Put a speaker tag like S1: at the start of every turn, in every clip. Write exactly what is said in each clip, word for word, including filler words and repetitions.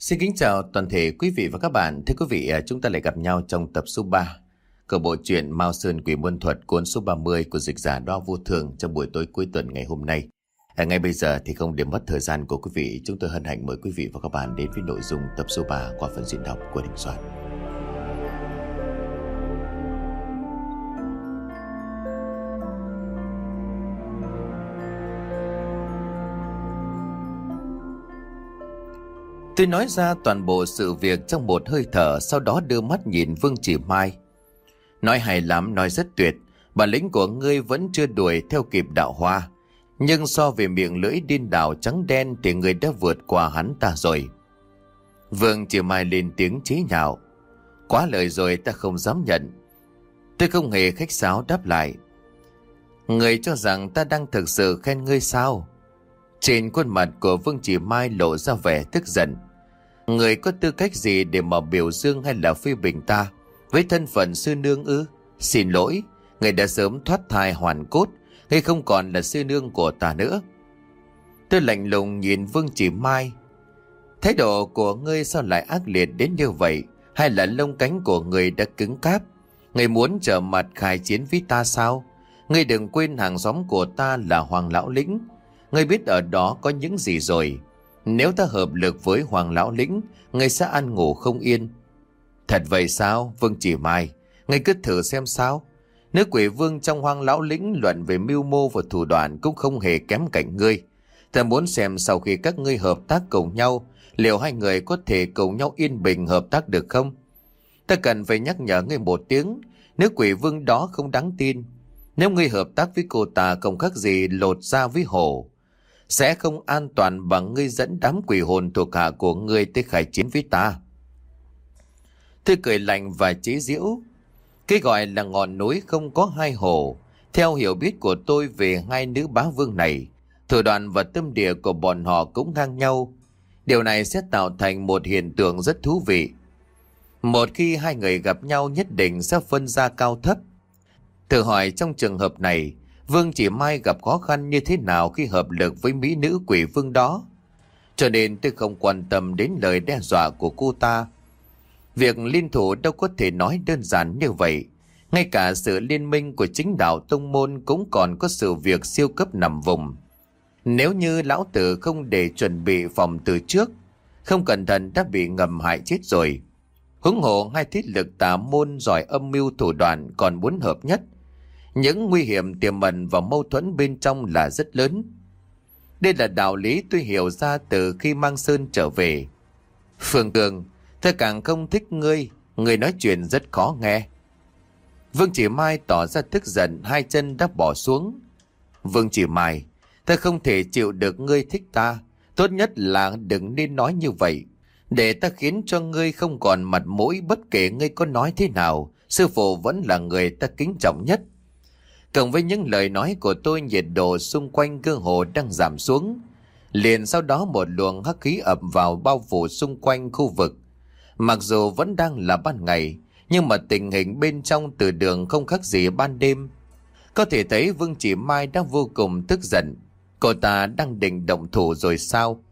S1: Xin kính chào toàn thể quý vị và các bạn. Thưa quý vị, chúng ta lại gặp nhau trong tập số ba của bộ truyện Mao Sơn Quỷ Môn Thuật cuốn số ba mươi của dịch giả Đao Vô Thường trong buổi tối cuối tuần ngày hôm nay. À, ngay bây giờ thì không để mất thời gian của quý vị, chúng tôi hân hạnh mời quý vị và các bạn đến với nội dung tập số ba qua phần diễn đọc của Đình Soạn. Tôi nói ra toàn bộ sự việc trong một hơi thở, sau đó đưa mắt nhìn Vương Chỉ Mai. Nói hay lắm, nói rất tuyệt, bản lĩnh của ngươi vẫn chưa đuổi theo kịp Đạo Hoa. Nhưng so về miệng lưỡi điên đảo trắng đen thì ngươi đã vượt qua hắn ta rồi. Vương Chỉ Mai lên tiếng chế nhạo. Quá lời rồi, ta không dám nhận. Tôi không hề khách sáo đáp lại. Ngươi cho rằng ta đang thực sự khen ngươi sao? Trên khuôn mặt của Vương Chỉ Mai lộ ra vẻ tức giận. Người có tư cách gì để mà biểu dương hay là phê bình ta với thân phận sư nương ư? Xin lỗi, người đã sớm thoát thai hoàn cốt, người không còn là sư nương của ta nữa. Tôi lạnh lùng nhìn Vương Chỉ Mai. Thái độ của ngươi sao lại ác liệt đến như vậy? Hay là lông cánh của người đã cứng cáp? Người muốn trở mặt khai chiến với ta sao? Ngươi đừng quên hàng xóm của ta là Hoàng Lão Lĩnh. Ngươi biết ở đó có những gì rồi. Nếu ta hợp lực với Hoàng Lão Lĩnh, ngươi sẽ ăn ngủ không yên. Thật vậy sao, Vương Chỉ Mai? Ngươi cứ thử xem sao. Nữ quỷ vương trong Hoàng Lão Lĩnh luận về mưu mô và thủ đoạn cũng không hề kém cạnh ngươi. Ta muốn xem sau khi các ngươi hợp tác cùng nhau, liệu hai người có thể cùng nhau yên bình hợp tác được không? Ta cần phải nhắc nhở ngươi một tiếng, nữ quỷ vương đó không đáng tin. Nếu ngươi hợp tác với cô ta không khác gì lột da với hổ, sẽ không an toàn bằng ngươi dẫn đám quỷ hồn thuộc hạ của ngươi tới khai chiến với ta. Tôi cười lạnh và chế giễu. Cái gọi là ngọn núi không có hai hổ. Theo hiểu biết của tôi về hai nữ bá vương này, thủ đoạn và tâm địa của bọn họ cũng ngang nhau. Điều này sẽ tạo thành một hiện tượng rất thú vị. Một khi hai người gặp nhau nhất định sẽ phân ra cao thấp. Thử hỏi trong trường hợp này, Vương Chỉ Mai gặp khó khăn như thế nào khi hợp lực với mỹ nữ quỷ vương đó? Cho nên tôi không quan tâm đến lời đe dọa của cô ta. Việc liên thủ đâu có thể nói đơn giản như vậy. Ngay cả sự liên minh của chính đạo tông môn cũng còn có sự việc siêu cấp nằm vùng. Nếu như lão tử không để chuẩn bị phòng từ trước, không cẩn thận đã bị ngầm hại chết rồi. Huống hồ hai thế lực tà môn giỏi âm mưu thủ đoạn còn muốn hợp nhất. Những nguy hiểm tiềm ẩn và mâu thuẫn bên trong là rất lớn. Đây là đạo lý tôi hiểu ra từ khi Mang Sơn trở về. Phương Cường, tôi càng không thích ngươi, ngươi nói chuyện rất khó nghe. Vương Chỉ Mai tỏ ra tức giận, hai chân đã bỏ xuống. Vương Chỉ Mai, tôi không thể chịu được ngươi thích ta. Tốt nhất là đừng nên nói như vậy, để ta khiến cho ngươi không còn mặt mũi. Bất kể ngươi có nói thế nào, sư phụ vẫn là người ta kính trọng nhất. Cộng với những lời nói của tôi, nhiệt độ xung quanh cơ hồ đang giảm xuống. Liền sau đó một luồng hắc khí ập vào bao phủ xung quanh khu vực. Mặc dù vẫn đang là ban ngày, nhưng mà tình hình bên trong từ đường không khác gì ban đêm. Có thể thấy Vương Chỉ Mai đang vô cùng tức giận. Cô ta đang định động thủ rồi sao?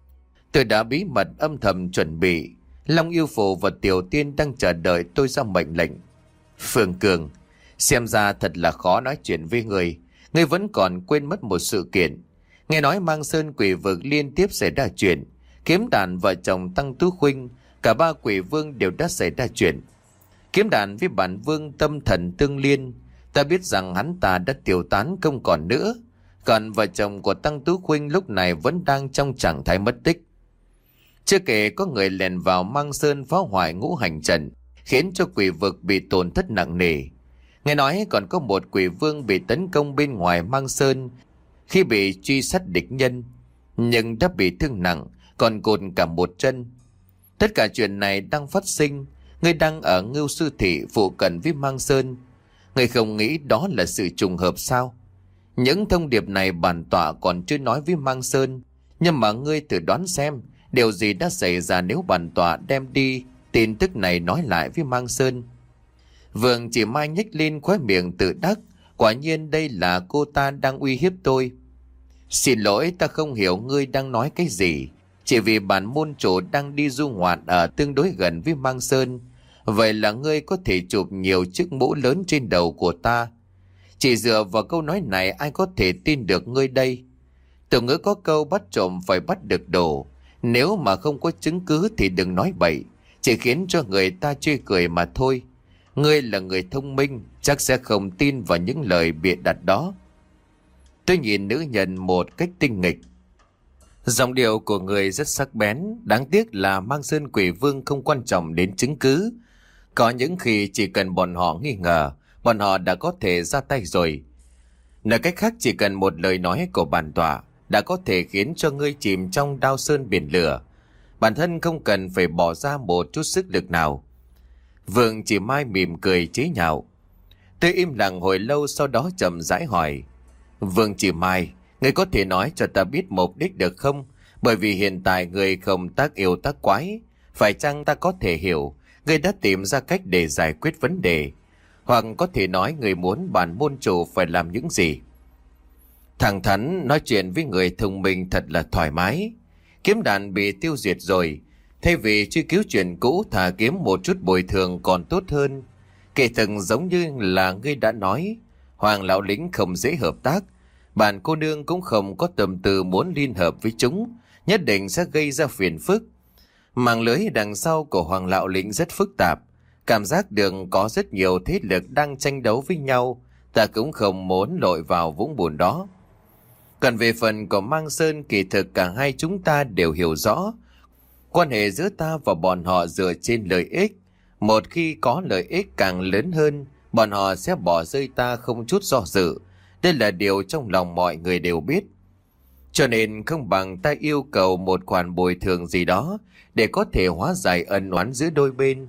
S1: Tôi đã bí mật âm thầm chuẩn bị. Long Yêu Phù và Tiểu Tiên đang chờ đợi tôi ra mệnh lệnh. Phương Cường, xem ra thật là khó nói chuyện với người. Ngươi vẫn còn quên mất một sự kiện. Nghe nói Mang Sơn quỷ vực liên tiếp xảy ra chuyện. Kiếm Đàn vợ chồng Tăng Tú Khuynh, cả ba quỷ vương đều đã xảy ra chuyện. Kiếm Đàn với bản vương tâm thần tương liên, ta biết rằng hắn ta đã tiêu tán không còn nữa. Còn vợ chồng của Tăng Tú Khuynh lúc này vẫn đang trong trạng thái mất tích. Chưa kể có người lèn vào Mang Sơn phá hoại ngũ hành trận, khiến cho quỷ vực bị tổn thất nặng nề. Nghe nói còn có một quỷ vương bị tấn công bên ngoài Mang Sơn khi bị truy sát địch nhân, nhưng đã bị thương nặng, còn cụt cả một chân. Tất cả chuyện này đang phát sinh. Ngươi đang ở Ngưu Sư Thị phụ cận với Mang Sơn. Ngươi không nghĩ đó là sự trùng hợp sao? Những thông điệp này bản tọa còn chưa nói với Mang Sơn, nhưng mà ngươi thử đoán xem điều gì đã xảy ra nếu bản tọa đem đi tin tức này nói lại với Mang Sơn. Vương Chỉ Mai nhếch lên khóe miệng tự đắc. Quả nhiên đây là cô ta đang uy hiếp tôi. Xin lỗi, ta không hiểu ngươi đang nói cái gì. chỉ vì bản môn chủ đang đi du ngoạn ở tương đối gần với Mang Sơn. Vậy là ngươi có thể chụp nhiều chiếc mũ lớn trên đầu của ta. Chỉ dựa vào câu nói này ai có thể tin được ngươi đây? Tục ngữ có câu bắt trộm phải bắt được đồ. Nếu mà không có chứng cứ thì đừng nói bậy, chỉ khiến cho người ta chê cười mà thôi. Ngươi là người thông minh, chắc sẽ không tin vào những lời bịa đặt đó. Tôi nhìn nữ nhân một cách tinh nghịch. Giọng điệu của người rất sắc bén, đáng tiếc là Mang Sơn Quỷ Vương không quan trọng đến chứng cứ. Có những khi chỉ cần bọn họ nghi ngờ, bọn họ đã có thể ra tay rồi. Nói cách khác, chỉ cần một lời nói của bản tọa đã có thể khiến cho ngươi chìm trong đao sơn biển lửa. Bản thân không cần phải bỏ ra một chút sức lực nào. Vương Chỉ Mai mỉm cười chế nhạo. Tôi im lặng hồi lâu, sau đó chậm rãi hỏi: Vương Chỉ Mai, ngươi có thể nói cho ta biết mục đích được không? Bởi vì hiện tại ngươi không tác yêu tác quái. Phải chăng ta có thể hiểu ngươi đã tìm ra cách để giải quyết vấn đề? Hoặc có thể nói người muốn bản môn chủ phải làm những gì? Thẳng thắn nói chuyện với người thông minh thật là thoải mái. Kiếm đàn bị tiêu diệt rồi, thay vì truy cứu chuyện cũ thà kiếm một chút bồi thường còn tốt hơn. Kể từng giống như là ngươi đã nói, Hoàng lão lính không dễ hợp tác. Bản cô nương cũng không có tâm tư muốn liên hợp với chúng, nhất định sẽ gây ra phiền phức. Mạng lưới đằng sau của Hoàng lão lính rất phức tạp. Cảm giác được có rất nhiều thế lực đang tranh đấu với nhau, ta cũng không muốn lội vào vũng bùn đó. Còn về phần của Mang Sơn, kỳ thực cả hai chúng ta đều hiểu rõ. Quan hệ giữa ta và bọn họ dựa trên lợi ích. Một khi có lợi ích càng lớn hơn, bọn họ sẽ bỏ rơi ta không chút do dự. Đây là điều trong lòng mọi người đều biết. Cho nên không bằng ta yêu cầu một khoản bồi thường gì đó để có thể hóa giải ân oán giữa đôi bên.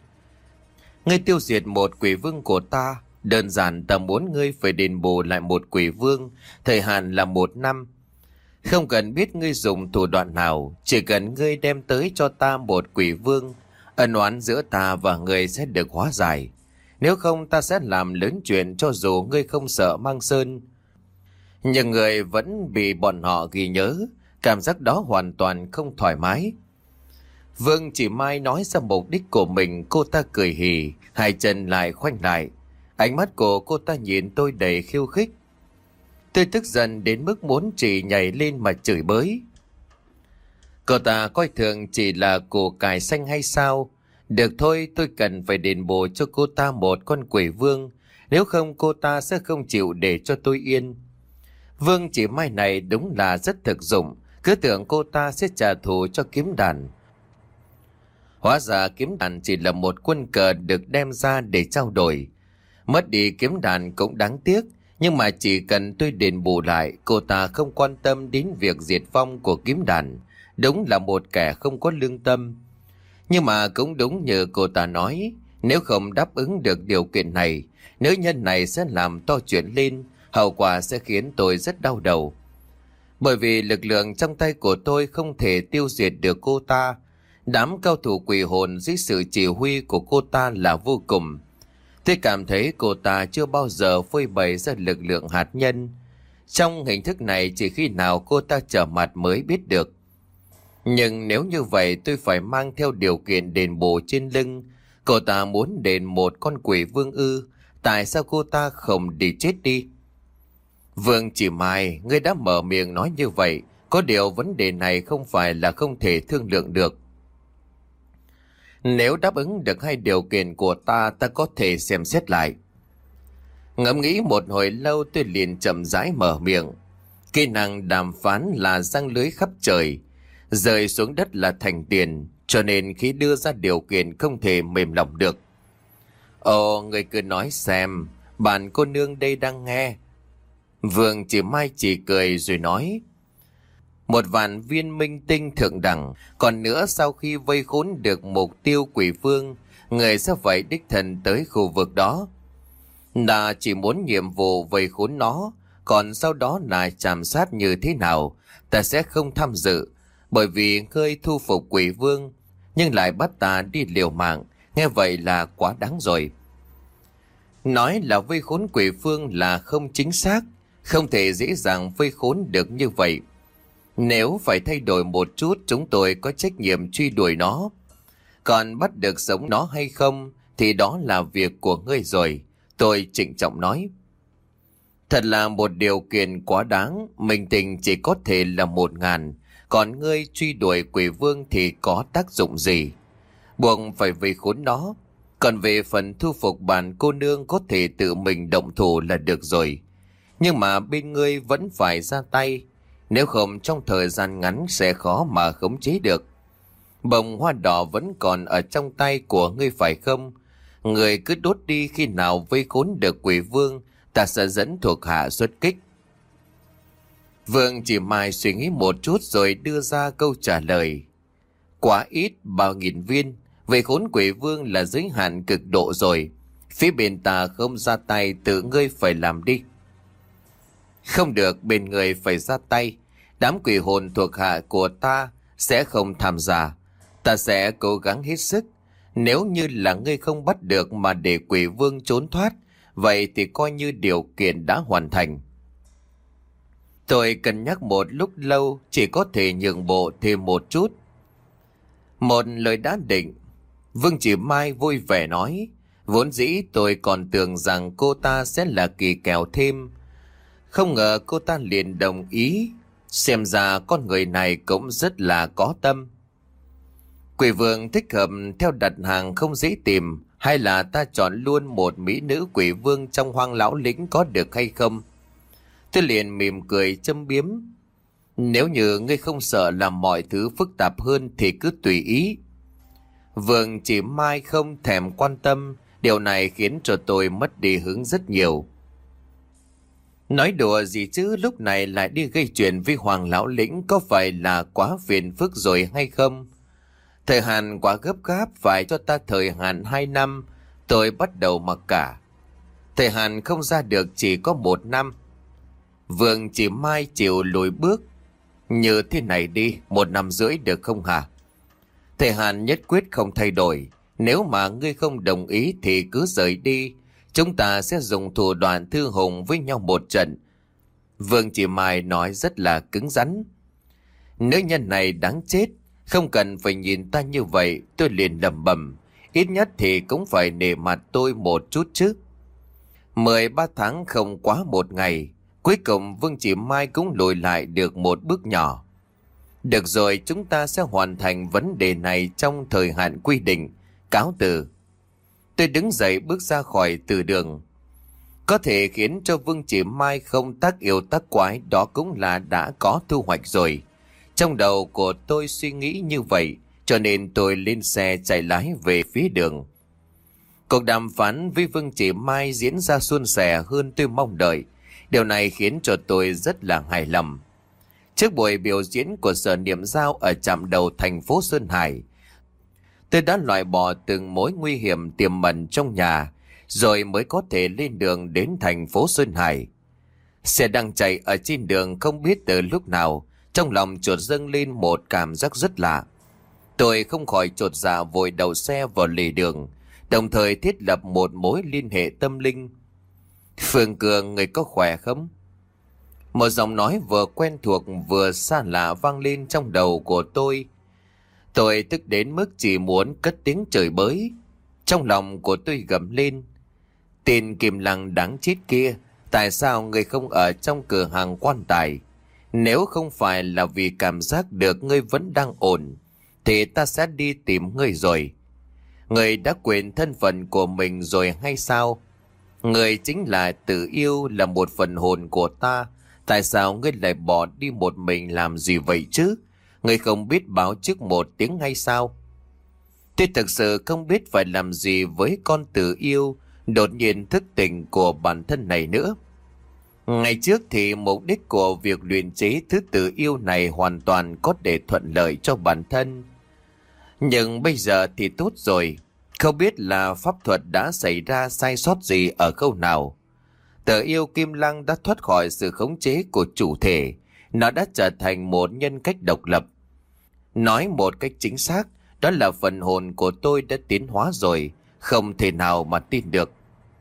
S1: Ngươi tiêu diệt một quỷ vương của ta, đơn giản ta muốn ngươi phải đền bù lại một quỷ vương, thời hạn là một năm. Không cần biết ngươi dùng thủ đoạn nào, chỉ cần ngươi đem tới cho ta một quỷ vương, ân oán giữa ta và ngươi sẽ được hóa giải. Nếu không ta sẽ làm lớn chuyện cho dù ngươi không sợ Mang Sơn. Nhưng người vẫn bị bọn họ ghi nhớ, cảm giác đó hoàn toàn không thoải mái. Vương Chỉ Mai nói ra mục đích của mình, cô ta cười hì, hai chân lại khoanh lại. Ánh mắt của cô ta nhìn tôi đầy khiêu khích. Tôi tức giận đến mức muốn chỉ nhảy lên mà chửi bới. Cô ta coi thường chỉ là củ cải xanh hay sao? Được thôi, tôi cần phải đền bù cho cô ta một con quỷ vương, nếu không cô ta sẽ không chịu để cho tôi yên. Vương Chỉ Mai này đúng là rất thực dụng, cứ tưởng cô ta sẽ trả thù cho kiếm đàn. Hóa ra kiếm đàn chỉ là một quân cờ được đem ra để trao đổi. Mất đi kiếm đàn cũng đáng tiếc, nhưng mà chỉ cần tôi đền bù lại, cô ta không quan tâm đến việc diệt vong của kiếm đàn. Đúng là một kẻ không có lương tâm. Nhưng mà cũng đúng như cô ta nói, nếu không đáp ứng được điều kiện này, nữ nhân này sẽ làm to chuyện lên, hậu quả sẽ khiến tôi rất đau đầu. Bởi vì lực lượng trong tay của tôi không thể tiêu diệt được cô ta. Đám cao thủ quỷ hồn dưới sự chỉ huy của cô ta là vô cùng. Tôi cảm thấy cô ta chưa bao giờ phơi bày ra lực lượng hạt nhân. Trong hình thức này chỉ khi nào cô ta trở mặt mới biết được. Nhưng nếu như vậy tôi phải mang theo điều kiện đền bù trên lưng. Cô ta muốn đền một con quỷ vương ư? Tại sao cô ta không đi chết đi? Vương Chỉ Mai, ngươi đã mở miệng nói như vậy. Có điều vấn đề này không phải là không thể thương lượng được. Nếu đáp ứng được hai điều kiện của ta, ta có thể xem xét lại. Ngẫm nghĩ một hồi lâu tôi liền chậm rãi mở miệng. Kỹ năng đàm phán là giăng lưới khắp trời, rơi xuống đất là thành tiền, cho nên khi đưa ra điều kiện không thể mềm lòng được. Ồ, người cứ nói xem, bạn cô nương đây đang nghe. Vương Chỉ Mai chỉ cười rồi nói: một vạn viên minh tinh thượng đẳng, còn nữa sau khi vây khốn được mục tiêu quỷ vương, người sẽ phải đích thân tới khu vực đó. Là chỉ muốn nhiệm vụ vây khốn nó, còn sau đó là chạm sát như thế nào, ta sẽ không tham dự, bởi vì ngươi thu phục quỷ vương, nhưng lại bắt ta đi liều mạng, nghe vậy là quá đáng rồi. Nói là vây khốn quỷ vương là không chính xác, không thể dễ dàng vây khốn được như vậy. Nếu phải thay đổi một chút, chúng tôi có trách nhiệm truy đuổi nó. Còn bắt được sống nó hay không thì đó là việc của ngươi rồi, tôi trịnh trọng nói. Thật là một điều kiện quá đáng, mình tình chỉ có thể là một ngàn, còn ngươi truy đuổi quỷ vương thì có tác dụng gì? Buộc phải vây khốn nó. Còn về phần thu phục bản cô nương có thể tự mình động thủ là được rồi. Nhưng mà bên ngươi vẫn phải ra tay, nếu không trong thời gian ngắn sẽ khó mà khống chế được. Bông hoa đỏ vẫn còn ở trong tay của ngươi phải không? Ngươi cứ đốt đi, khi nào vây khốn được quỷ vương, ta sẽ dẫn thuộc hạ xuất kích. Vương chỉ Mai suy nghĩ một chút rồi đưa ra câu trả lời. Quá ít, bao nghìn viên, vây khốn quỷ vương là giới hạn cực độ rồi. Phía bên ta không ra tay, tự ngươi phải làm đi. Không được, bên người phải ra tay. Đám quỷ hồn thuộc hạ của ta sẽ không tham gia. Ta sẽ cố gắng hết sức. Nếu như là ngươi không bắt được mà để quỷ vương trốn thoát, vậy thì coi như điều kiện đã hoàn thành. Tôi cân nhắc một lúc lâu, chỉ có thể nhượng bộ thêm một chút. Một lời đã định. Vương Chỉ Mai vui vẻ nói, vốn dĩ tôi còn tưởng rằng cô ta sẽ là kỳ kèo thêm, không ngờ cô ta liền đồng ý. Xem ra con người này cũng rất là có tâm. Quỷ vương thích hợp theo đặt hàng không dễ tìm, hay là ta chọn luôn một mỹ nữ quỷ vương trong Hoang Lão Lĩnh có được hay không? Tôi liền mỉm cười châm biếm. Nếu như ngươi không sợ làm mọi thứ phức tạp hơn thì cứ tùy ý. Vương Chỉ Mai không thèm quan tâm, điều này khiến cho tôi mất đi hứng rất nhiều. Nói đùa gì chứ, lúc này lại đi gây chuyện với Hoàng Lão Lĩnh, có phải là quá phiền phức rồi hay không? Thời hạn quá gấp gáp, phải cho ta thời hạn hai năm, tôi bắt đầu mặc cả. Thời hạn không ra được chỉ có một năm. Vương Chỉ Mai chịu lùi bước. Như thế này đi, một năm rưỡi được không hả? Thời hạn nhất quyết không thay đổi. Nếu mà ngươi không đồng ý thì cứ rời đi. Chúng ta sẽ dùng thủ đoạn thư hùng với nhau một trận. Vương Chỉ Mai nói rất là cứng rắn. Nữ nhân này đáng chết. Không cần phải nhìn ta như vậy. Tôi liền lẩm bẩm, ít nhất thì cũng phải nể mặt tôi một chút chứ. Mười ba tháng không quá một ngày. Cuối cùng Vương Chỉ Mai cũng lùi lại được một bước nhỏ. Được rồi, chúng ta sẽ hoàn thành vấn đề này trong thời hạn quy định. Cáo từ. Tôi đứng dậy bước ra khỏi từ đường. Có thể khiến cho Vương Chỉ Mai không tác yêu tác quái, đó cũng là đã có thu hoạch rồi. Trong đầu của tôi suy nghĩ như vậy, cho nên tôi lên xe chạy lái về phía đường. Cuộc đàm phán với Vương Chỉ Mai diễn ra suôn sẻ hơn tôi mong đợi. Điều này khiến cho tôi rất là hài lòng. Trước buổi biểu diễn của Sở Niệm Giao ở trạm đầu thành phố Sơn Hải, tôi đã loại bỏ từng mối nguy hiểm tiềm ẩn trong nhà, rồi mới có thể lên đường đến thành phố Sơn Hải. Xe đang chạy ở trên đường, không biết từ lúc nào, trong lòng chợt dâng lên một cảm giác rất lạ. Tôi không khỏi chột dạ vội đầu xe vào lề đường, đồng thời thiết lập một mối liên hệ tâm linh. Phương Cường, người có khỏe không? Một giọng nói vừa quen thuộc vừa xa lạ vang lên trong đầu của tôi. Tôi tức đến mức chỉ muốn cất tiếng chửi bới. Trong lòng của tôi gầm lên, tên Kim Lăng đáng chết kia, tại sao người không ở trong cửa hàng quan tài? Nếu không phải là vì cảm giác được ngươi vẫn đang ổn, thì ta sẽ đi tìm ngươi rồi. Ngươi đã quên thân phận của mình rồi hay sao? Ngươi chính là Tử Yêu, là một phần hồn của ta. Tại sao ngươi lại bỏ đi một mình làm gì vậy chứ? Ngươi không biết báo trước một tiếng hay sao? Tôi thực sự không biết phải làm gì với con Tử Yêu đột nhiên thức tỉnh của bản thân này nữa. Ngày trước thì mục đích của việc luyện chế thứ Tử Yêu này hoàn toàn có để thuận lợi cho bản thân. Nhưng bây giờ thì tốt rồi. Không biết là pháp thuật đã xảy ra sai sót gì ở khâu nào. Tử Yêu Kim Lăng đã thoát khỏi sự khống chế của chủ thể. Nó đã trở thành một nhân cách độc lập. Nói một cách chính xác, đó là phần hồn của tôi đã tiến hóa rồi, không thể nào mà tin được.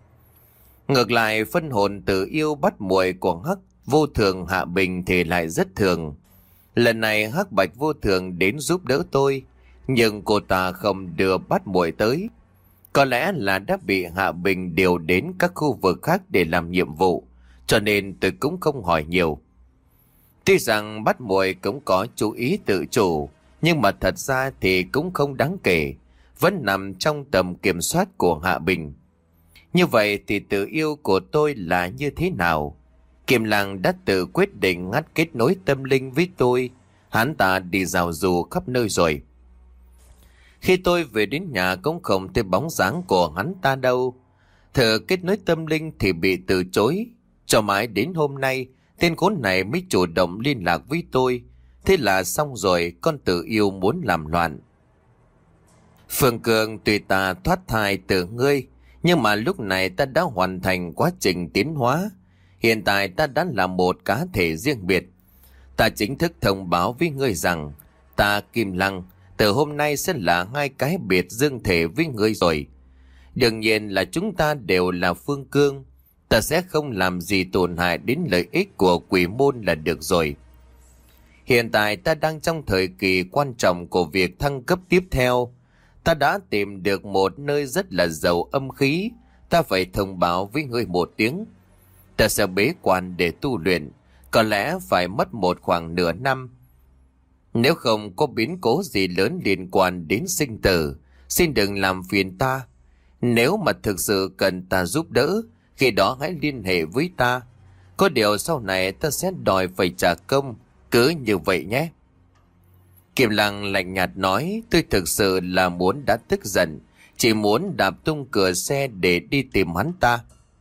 S1: Ngược lại, phân hồn Tử Yêu bắt muội của Hắc Vô Thường Hạ Bình thì lại rất thường. Lần này Hắc Bạch Vô Thường đến giúp đỡ tôi, nhưng cô ta không đưa bắt muội tới. Có lẽ là đã bị Hạ Bình điều đến các khu vực khác để làm nhiệm vụ, cho nên tôi cũng không hỏi nhiều. Tuy rằng bắt muội cũng có chú ý tự chủ, nhưng mà thật ra thì cũng không đáng kể, vẫn nằm trong tầm kiểm soát của Hạ Bình. Như vậy thì tự yêu của tôi là như thế nào? Kim Lăng đã tự quyết định ngắt kết nối tâm linh với tôi. Hắn ta đi rào rù khắp nơi rồi. Khi tôi về đến nhà cũng không thấy bóng dáng của hắn ta đâu. Thử kết nối tâm linh thì bị từ chối. Cho mãi đến hôm nay, tên khốn này mới chủ động liên lạc với tôi. Thế là xong rồi, con tự yêu muốn làm loạn. Phương Cường, tùy ta thoát thai từ ngươi, nhưng mà lúc này ta đã hoàn thành quá trình tiến hóa. Hiện tại ta đã là một cá thể riêng biệt. Ta chính thức thông báo với ngươi rằng ta Kim Lăng từ hôm nay sẽ là hai cái biệt dương thể với ngươi rồi. Đương nhiên là chúng ta đều là Phương Cương. Ta sẽ không làm gì tổn hại đến lợi ích của quỷ môn là được rồi. Hiện tại ta đang trong thời kỳ quan trọng của việc thăng cấp tiếp theo. Ta đã tìm được một nơi rất là giàu âm khí. Ta phải thông báo với ngươi một tiếng. Ta sẽ bế quan để tu luyện. Có lẽ phải mất một khoảng nửa năm. Nếu không có biến cố gì lớn liên quan đến sinh tử, xin đừng làm phiền ta. Nếu mà thực sự cần ta giúp đỡ, khi đó hãy liên hệ với ta. Có điều sau này ta sẽ đòi phải trả công. Cứ như vậy nhé. Kim Lăng lạnh nhạt nói, tôi thực sự là muốn đã tức giận, chỉ muốn đạp tung cửa xe để đi tìm hắn ta.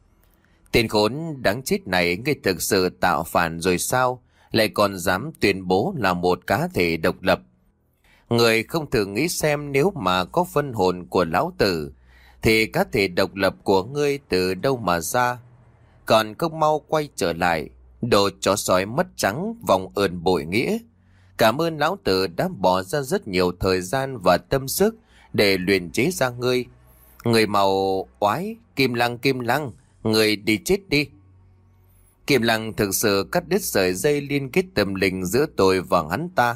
S1: Tên khốn đáng chết này, ngươi thực sự tạo phản rồi sao? Lại còn dám tuyên bố là một cá thể độc lập. Người không thử nghĩ xem, nếu mà có phân hồn của lão tử, thì cá thể độc lập của ngươi từ đâu mà ra? Còn không mau quay trở lại, đồ chó sói mất trắng vòng ơn bội nghĩa. Cảm ơn lão tử đã bỏ ra rất nhiều thời gian và tâm sức để luyện chế ra ngươi. Người màu oái, Kim Lăng, Kim Lăng, người đi chết đi. Kim Lăng thực sự cắt đứt sợi dây liên kết tâm linh giữa tôi và hắn ta.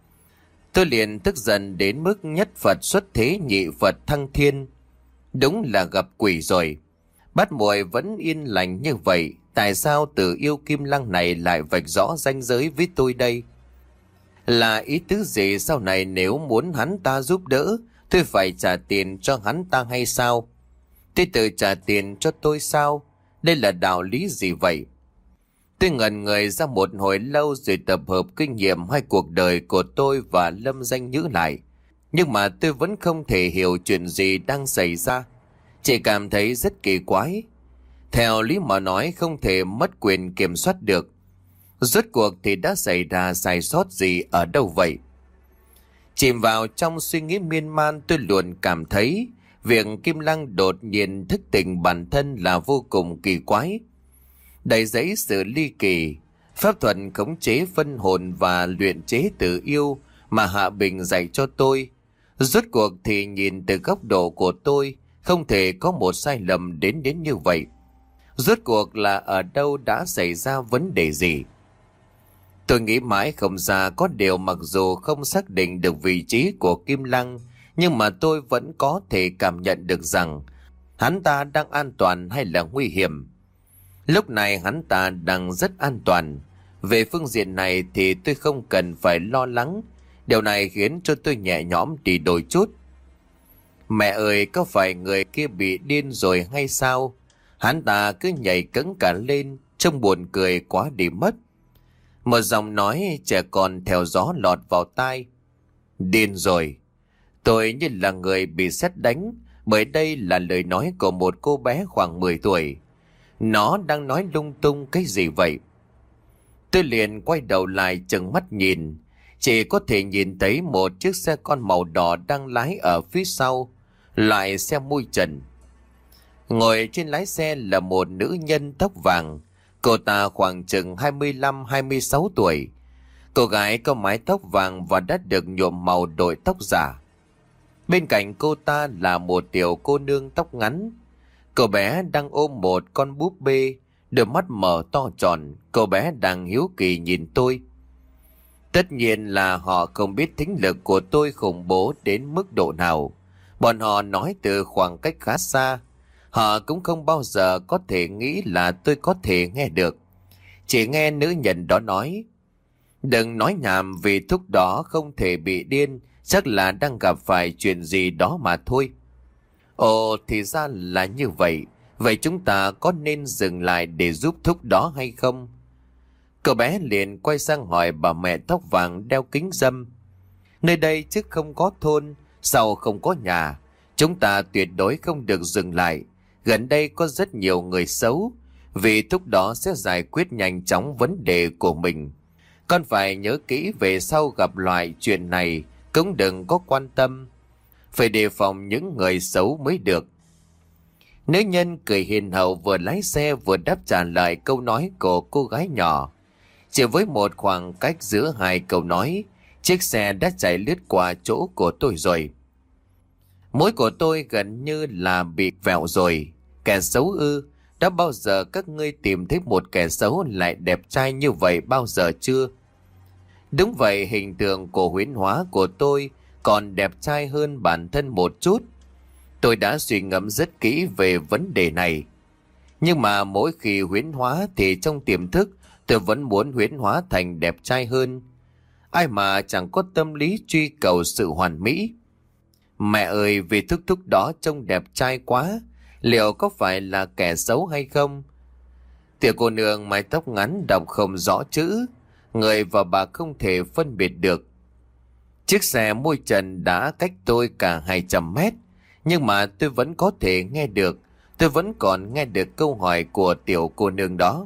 S1: Tôi liền tức giận đến mức nhất Phật xuất thế nhị Phật thăng thiên. Đúng là gặp quỷ rồi. Bắt muội vẫn yên lành như vậy, tại sao tự yêu Kim Lăng này lại vạch rõ ranh giới với tôi đây? Là ý tứ gì sau này nếu muốn hắn ta giúp đỡ, tôi phải trả tiền cho hắn ta hay sao? Thế tự trả tiền cho tôi sao? Đây là đạo lý gì vậy? Tôi ngẩn người ra một hồi lâu rồi tập hợp kinh nghiệm hai cuộc đời của tôi và Lâm Danh Nhữ lại. Nhưng mà tôi vẫn không thể hiểu chuyện gì đang xảy ra. Chỉ cảm thấy rất kỳ quái. Theo lý mà nói không thể mất quyền kiểm soát được. Rốt cuộc thì đã xảy ra sai sót gì ở đâu vậy? Chìm vào trong suy nghĩ miên man, tôi luôn cảm thấy việc Kim Lăng đột nhiên thức tỉnh bản thân là vô cùng kỳ quái. Đầy giấy sự ly kỳ, pháp thuật khống chế phân hồn và luyện chế tự yêu mà Hạ Bình dạy cho tôi. Rốt cuộc thì nhìn từ góc độ của tôi, không thể có một sai lầm đến đến như vậy. Rốt cuộc là ở đâu đã xảy ra vấn đề gì? Tôi nghĩ mãi không ra, có điều mặc dù không xác định được vị trí của Kim Lăng, nhưng mà tôi vẫn có thể cảm nhận được rằng hắn ta đang an toàn hay là nguy hiểm. Lúc này hắn ta đang rất an toàn. Về phương diện này thì tôi không cần phải lo lắng. Điều này khiến cho tôi nhẹ nhõm đi đôi chút. Mẹ ơi, có phải người kia bị điên rồi hay sao? Hắn ta cứ nhảy cẫng cả lên, trông buồn cười quá đi mất. Một giọng nói trẻ con theo gió lọt vào tai. Điên rồi. Tôi như là người bị sét đánh, bởi đây là lời nói của một cô bé khoảng mười tuổi. Nó đang nói lung tung cái gì vậy? Tôi liền quay đầu lại trừng mắt nhìn. Chỉ có thể nhìn thấy một chiếc xe con màu đỏ đang lái ở phía sau, loại xe mui trần. Ngồi trên lái xe là một nữ nhân tóc vàng. Cô ta khoảng chừng hai mươi lăm hai mươi sáu tuổi. Cô gái có mái tóc vàng và đã được nhuộm màu đội tóc giả. Bên cạnh cô ta là một tiểu cô nương tóc ngắn. Cô bé đang ôm một con búp bê, đôi mắt mở to tròn. Cô bé đang hiếu kỳ nhìn tôi. Tất nhiên là họ không biết thính lực của tôi khủng bố đến mức độ nào. Bọn họ nói từ khoảng cách khá xa. Họ cũng không bao giờ có thể nghĩ là tôi có thể nghe được. Chỉ nghe nữ nhân đó nói: "Đừng nói nhảm, vì thuốc đó không thể bị điên, chắc là đang gặp phải chuyện gì đó mà thôi." Ồ, thì ra là như vậy. Vậy chúng ta có nên dừng lại để giúp thuốc đó hay không? Cậu bé liền quay sang hỏi bà mẹ tóc vàng đeo kính râm: "Nơi đây chứ không có thôn, sau không có nhà, chúng ta tuyệt đối không được dừng lại. Gần đây có rất nhiều người xấu, vì thuốc đó sẽ giải quyết nhanh chóng vấn đề của mình. Con phải nhớ kỹ, về sau gặp loại chuyện này cũng đừng có quan tâm, phải đề phòng những người xấu mới được." Nữ nhân cười hiền hậu, vừa lái xe vừa đáp trả lại câu nói của cô gái nhỏ. Chỉ với một khoảng cách giữa hai câu nói, chiếc xe đã chạy lướt qua chỗ của tôi rồi. Mũi của tôi gần như là bị vẹo rồi. Kẻ xấu ư? Đã bao giờ các ngươi tìm thấy một kẻ xấu lại đẹp trai như vậy bao giờ chưa? Đúng vậy, hình tượng của huyễn hóa của tôi còn đẹp trai hơn bản thân một chút. Tôi đã suy ngẫm rất kỹ về vấn đề này. Nhưng mà mỗi khi huyễn hóa thì trong tiềm thức tôi vẫn muốn huyễn hóa thành đẹp trai hơn. Ai mà chẳng có tâm lý truy cầu sự hoàn mỹ. Mẹ ơi, vì thúc thúc đó trông đẹp trai quá, liệu có phải là kẻ xấu hay không? Tiểu cô nương mái tóc ngắn đọc không rõ chữ, người và bà không thể phân biệt được. Chiếc xe môi trần đã cách tôi cả hai trăm mét, nhưng mà tôi vẫn có thể nghe được, tôi vẫn còn nghe được câu hỏi của tiểu cô nương đó.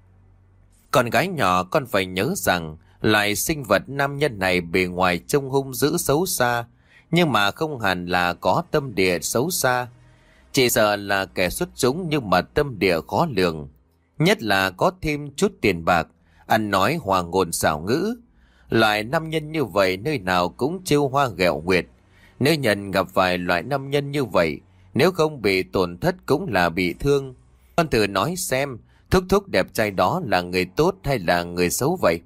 S1: Con gái nhỏ, con phải nhớ rằng loại sinh vật nam nhân này bề ngoài trông hung dữ xấu xa, nhưng mà không hẳn là có tâm địa xấu xa. Chỉ sợ là kẻ xuất chúng nhưng mà tâm địa khó lường. Nhất là có thêm chút tiền bạc, ăn nói hòa ngôn xảo ngữ. Loại nam nhân như vậy nơi nào cũng trêu hoa ghẹo nguyệt. Nếu nhân gặp phải loại nam nhân như vậy, nếu không bị tổn thất cũng là bị thương. Con thử nói xem, thúc thúc đẹp trai đó là người tốt hay là người xấu vậy?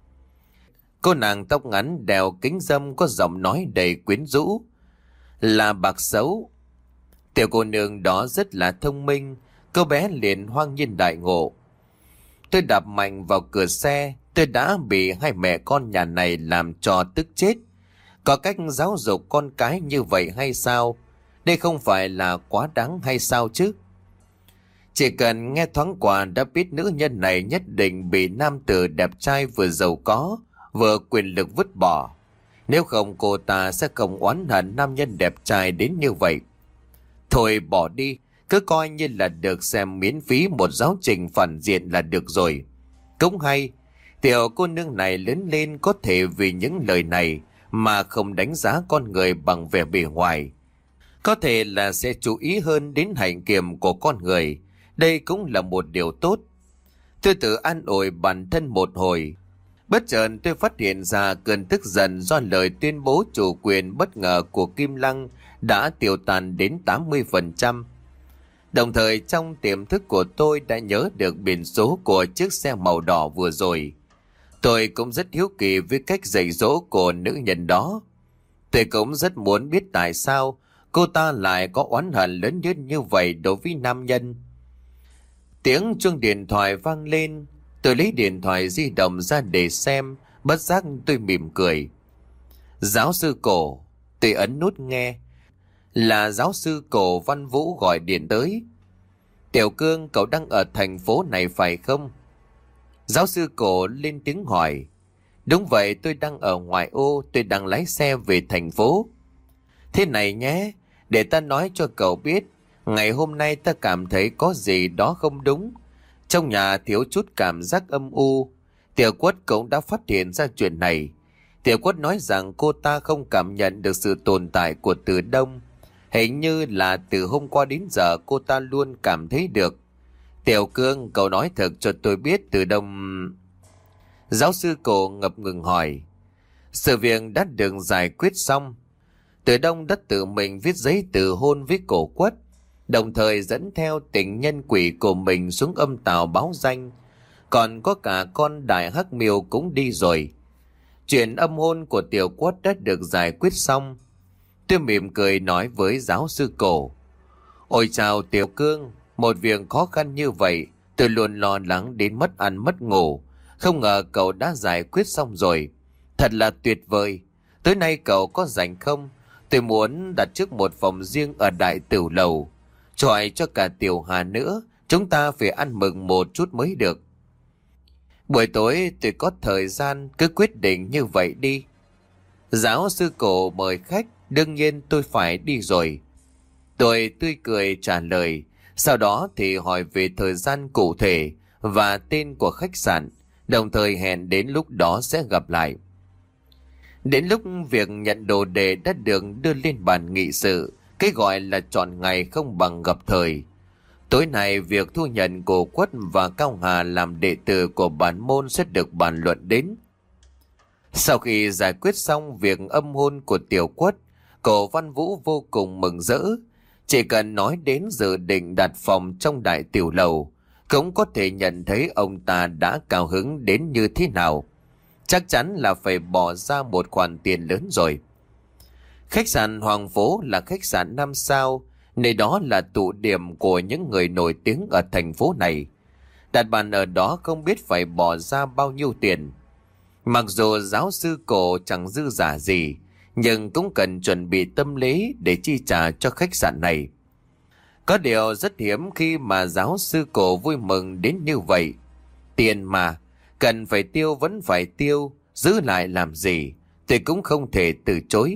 S1: Cô nàng tóc ngắn đeo kính râm có giọng nói đầy quyến rũ: "Là bạc xấu." Tiểu cô nương đó rất là thông minh, cô bé liền hoang nhiên đại ngộ. Tôi đạp mạnh vào cửa xe, tôi đã bị hai mẹ con nhà này làm cho tức chết. Có cách giáo dục con cái như vậy hay sao? Đây không phải là quá đáng hay sao chứ? Chỉ cần nghe thoáng qua đã biết nữ nhân này nhất định bị nam tử đẹp trai vừa giàu có, vừa quyền lực vứt bỏ. Nếu không cô ta sẽ không oán hận nam nhân đẹp trai đến như vậy. Thôi bỏ đi, cứ coi như là được xem miễn phí một giáo trình phản diện là được rồi. Cũng hay, tiểu cô nương này lớn lên có thể vì những lời này mà không đánh giá con người bằng vẻ bề ngoài. Có thể là sẽ chú ý hơn đến hạnh kiểm của con người. Đây cũng là một điều tốt. Tôi tự an ủi bản thân một hồi. Bất chợt tôi phát hiện ra cơn tức giận do lời tuyên bố chủ quyền bất ngờ của Kim Lăng đã tiêu tan đến tám mươi phần trăm. Đồng thời trong tiềm thức của tôi đã nhớ được biển số của chiếc xe màu đỏ vừa rồi. Tôi cũng rất hiếu kỳ với cách dạy dỗ của nữ nhân đó. Tôi cũng rất muốn biết tại sao cô ta lại có oán hận lớn nhất như vậy đối với nam nhân. Tiếng chuông điện thoại vang lên. Tôi lấy điện thoại di động ra để xem, bất giác tôi mỉm cười. Giáo sư Cổ. Tôi ấn nút nghe. Là giáo sư Cổ Văn Vũ gọi điện tới. Tiểu Cương, cậu đang ở thành phố này phải không? Giáo sư Cổ lên tiếng hỏi. Đúng vậy, tôi đang ở ngoại ô, tôi đang lái xe về thành phố. Thế này nhé, để ta nói cho cậu biết, ngày hôm nay ta cảm thấy có gì đó không đúng. Trong nhà thiếu chút cảm giác âm u. Tiểu Quất cũng đã phát hiện ra chuyện này. Tiểu Quất nói rằng cô ta không cảm nhận được sự tồn tại của Từ Đông. Hình như là từ hôm qua đến giờ cô ta luôn cảm thấy được. Tiểu Cương, cậu nói thật cho tôi biết Từ Đông... Giáo sư Cổ ngập ngừng hỏi. Sự việc đã được giải quyết xong. Từ Đông đã tự mình viết giấy từ hôn với Cổ Quất, đồng thời dẫn theo tình nhân quỷ của mình xuống âm tào báo danh. Còn có cả con Đại Hắc Miêu cũng đi rồi. Chuyện âm hôn của Tiểu Quất đã được giải quyết xong. Tôi mỉm cười nói với giáo sư Cổ: Ôi chào Tiểu Cương, một việc khó khăn như vậy tôi luôn lo lắng đến mất ăn mất ngủ. Không ngờ cậu đã giải quyết xong rồi. Thật là tuyệt vời. Tối nay cậu có rảnh không? Tôi muốn đặt trước một phòng riêng ở Đại Tửu Lầu. Chọi cho cả Tiểu Hà nữa. Chúng ta phải ăn mừng một chút mới được. Buổi tối tôi có thời gian, cứ quyết định như vậy đi. Giáo sư Cổ mời khách, đương nhiên tôi phải đi rồi. Tôi tươi cười trả lời. Sau đó thì hỏi về thời gian cụ thể và tên của khách sạn, đồng thời hẹn đến lúc đó sẽ gặp lại. Đến lúc việc nhận đồ đề đã được đưa lên bàn nghị sự, cái gọi là chọn ngày không bằng gặp thời. Tối nay việc thu nhận Cổ Quất và Cao Hà làm đệ tử của bản môn sẽ được bàn luận đến. Sau khi giải quyết xong việc âm hôn của Tiểu Quất, Cổ Văn Vũ vô cùng mừng rỡ. Chỉ cần nói đến dự định đặt phòng trong Đại Tiểu Lầu, cũng có thể nhận thấy ông ta đã cao hứng đến như thế nào. Chắc chắn là phải bỏ ra một khoản tiền lớn rồi. Khách sạn Hoàng Phố là khách sạn năm sao, nơi đó là tụ điểm của những người nổi tiếng ở thành phố này. Đặt bàn ở đó không biết phải bỏ ra bao nhiêu tiền. Mặc dù giáo sư Cổ chẳng dư giả gì, nhưng cũng cần chuẩn bị tâm lý để chi trả cho khách sạn này. Có điều rất hiếm khi mà giáo sư Cổ vui mừng đến như vậy. Tiền mà, cần phải tiêu vẫn phải tiêu, giữ lại làm gì, tôi cũng không thể từ chối.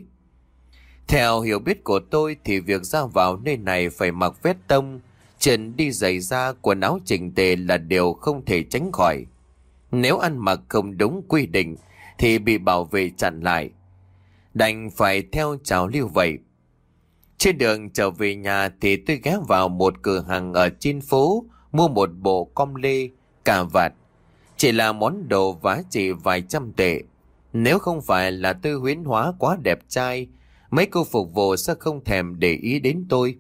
S1: Theo hiểu biết của tôi thì việc ra vào nơi này phải mặc vest tông, chân đi giày da, quần áo chỉnh tề là điều không thể tránh khỏi. Nếu ăn mặc không đúng quy định thì bị bảo vệ chặn lại. Đành phải theo trào lưu vậy. Trên đường trở về nhà thì tôi ghé vào một cửa hàng ở trên phố, mua một bộ com lê, cà vạt. Chỉ là món đồ vá chỉ vài trăm tệ. Nếu không phải là tôi huyễn hóa quá đẹp trai, mấy cô phục vụ sẽ không thèm để ý đến tôi.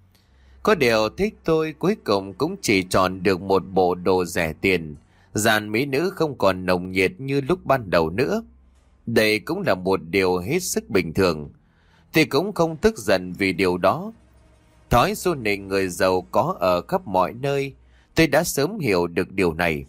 S1: Có điều thích tôi cuối cùng cũng chỉ chọn được một bộ đồ rẻ tiền. Dàn mỹ nữ không còn nồng nhiệt như lúc ban đầu nữa. Đây cũng là một điều hết sức bình thường. Tôi cũng không tức giận vì điều đó. Thói xu nịnh người giàu có ở khắp mọi nơi. Tôi đã sớm hiểu được điều này.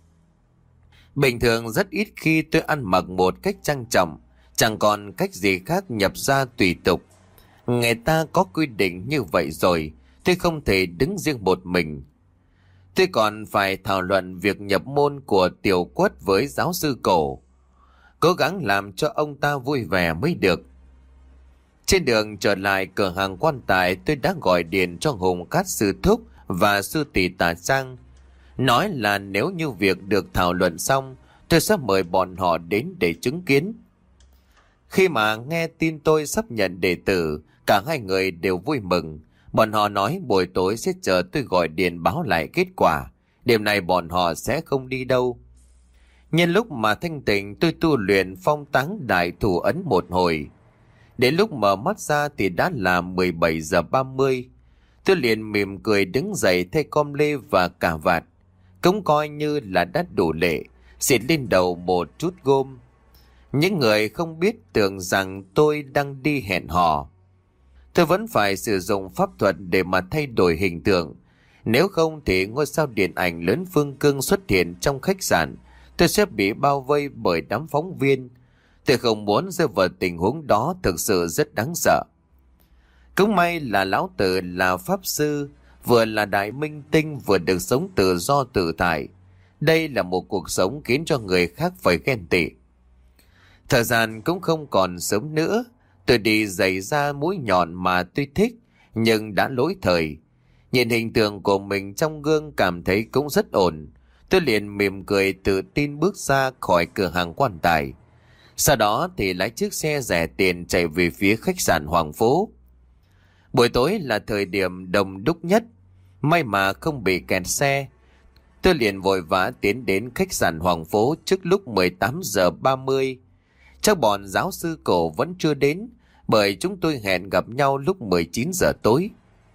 S1: Bình thường rất ít khi tôi ăn mặc một cách trang trọng, chẳng còn cách gì khác nhập ra tùy tục. Người ta có quy định như vậy rồi, tôi không thể đứng riêng một mình. Tôi còn phải thảo luận việc nhập môn của Tiểu Quất với giáo sư Cổ. Cố gắng làm cho ông ta vui vẻ mới được. Trên đường trở lại cửa hàng quan tài, tôi đã gọi điện cho Hùng Cát Sư Thúc và Sư Tỷ Tà Trang. Nói là nếu như việc được thảo luận xong, tôi sẽ mời bọn họ đến để chứng kiến. Khi mà nghe tin tôi sắp nhận đệ tử, cả hai người đều vui mừng. Bọn họ nói buổi tối sẽ chờ tôi gọi điện báo lại kết quả. Đêm nay bọn họ sẽ không đi đâu. Nhân lúc mà thanh tịnh, tôi tu luyện phong táng đại thủ ấn một hồi. Đến lúc mở mắt ra thì đã là mười bảy giờ ba mươi. Tôi liền mỉm cười đứng dậy thay com lê và cà vạt. Cũng coi như là đã đủ lệ, xịt lên đầu một chút gôm. Những người không biết tưởng rằng tôi đang đi hẹn hò. Tôi vẫn phải sử dụng pháp thuật để mà thay đổi hình tượng. Nếu không thì ngôi sao điện ảnh lớn Phương Cương xuất hiện trong khách sạn, tôi sẽ bị bao vây bởi đám phóng viên. Tôi không muốn rơi vào tình huống đó, thực sự rất đáng sợ. Cũng may là lão tử là pháp sư, vừa là đại minh tinh, vừa được sống tự do tự tại. Đây là một cuộc sống khiến cho người khác phải ghen tị. Thời gian cũng không còn sớm nữa. Tôi đi giày da mũi nhọn mà tôi thích, nhưng đã lỗi thời. Nhìn hình tượng của mình trong gương cảm thấy cũng rất ổn. Tôi liền mỉm cười tự tin bước ra khỏi cửa hàng quan tài. Sau đó thì lái chiếc xe rẻ tiền chạy về phía khách sạn Hoàng Phố. Buổi tối là thời điểm đông đúc nhất. May mà không bị kẹt xe. Tôi liền vội vã tiến đến khách sạn Hoàng Phố trước lúc mười tám giờ ba mươi. Chắc bọn giáo sư Cổ vẫn chưa đến, bởi chúng tôi hẹn gặp nhau lúc mười chín giờ tối.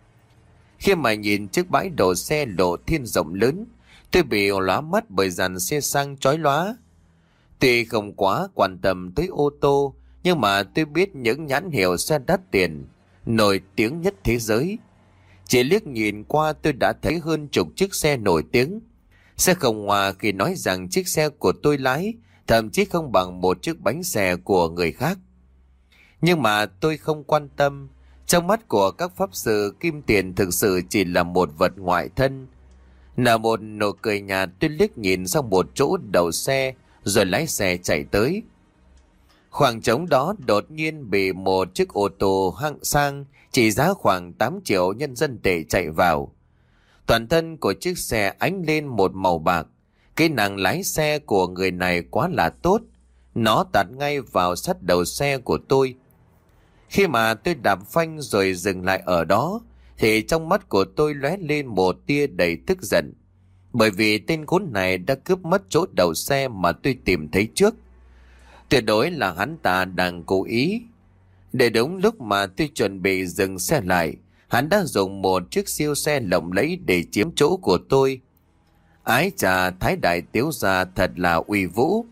S1: Khi mà nhìn chiếc bãi đổ xe lộ thiên rộng lớn, tôi bị lóa mắt bởi dàn xe sang chói lóa. Tuy không quá quan tâm tới ô tô, nhưng mà tôi biết những nhãn hiệu xe đắt tiền, nổi tiếng nhất thế giới. Chỉ liếc nhìn qua tôi đã thấy hơn chục chiếc xe nổi tiếng. Sẽ không hòa khi nói rằng chiếc xe của tôi lái thậm chí không bằng một chiếc bánh xe của người khác. Nhưng mà tôi không quan tâm. Trong mắt của các pháp sư, kim tiền thực sự chỉ là một vật ngoại thân. Nở một nụ cười nhạt, tôi liếc nhìn sang một chỗ đầu xe rồi lái xe chạy tới. Khoảng trống đó đột nhiên bị một chiếc ô tô hạng sang trị giá khoảng tám triệu nhân dân tệ chạy vào. Toàn thân của chiếc xe ánh lên một màu bạc. Kỹ năng lái xe của người này quá là tốt. Nó tạt ngay vào sát đầu xe của tôi. Khi mà tôi đạp phanh rồi dừng lại ở đó, thì trong mắt của tôi lóe lên một tia đầy tức giận. Bởi vì tên khốn này đã cướp mất chỗ đầu xe mà tôi tìm thấy trước. Tuyệt đối là hắn ta đang cố ý. Để đúng lúc mà tôi chuẩn bị dừng xe lại, hắn đã dùng một chiếc siêu xe lộng lẫy để chiếm chỗ của tôi. Ái chà, Thái đại thiếu gia thật là uy vũ.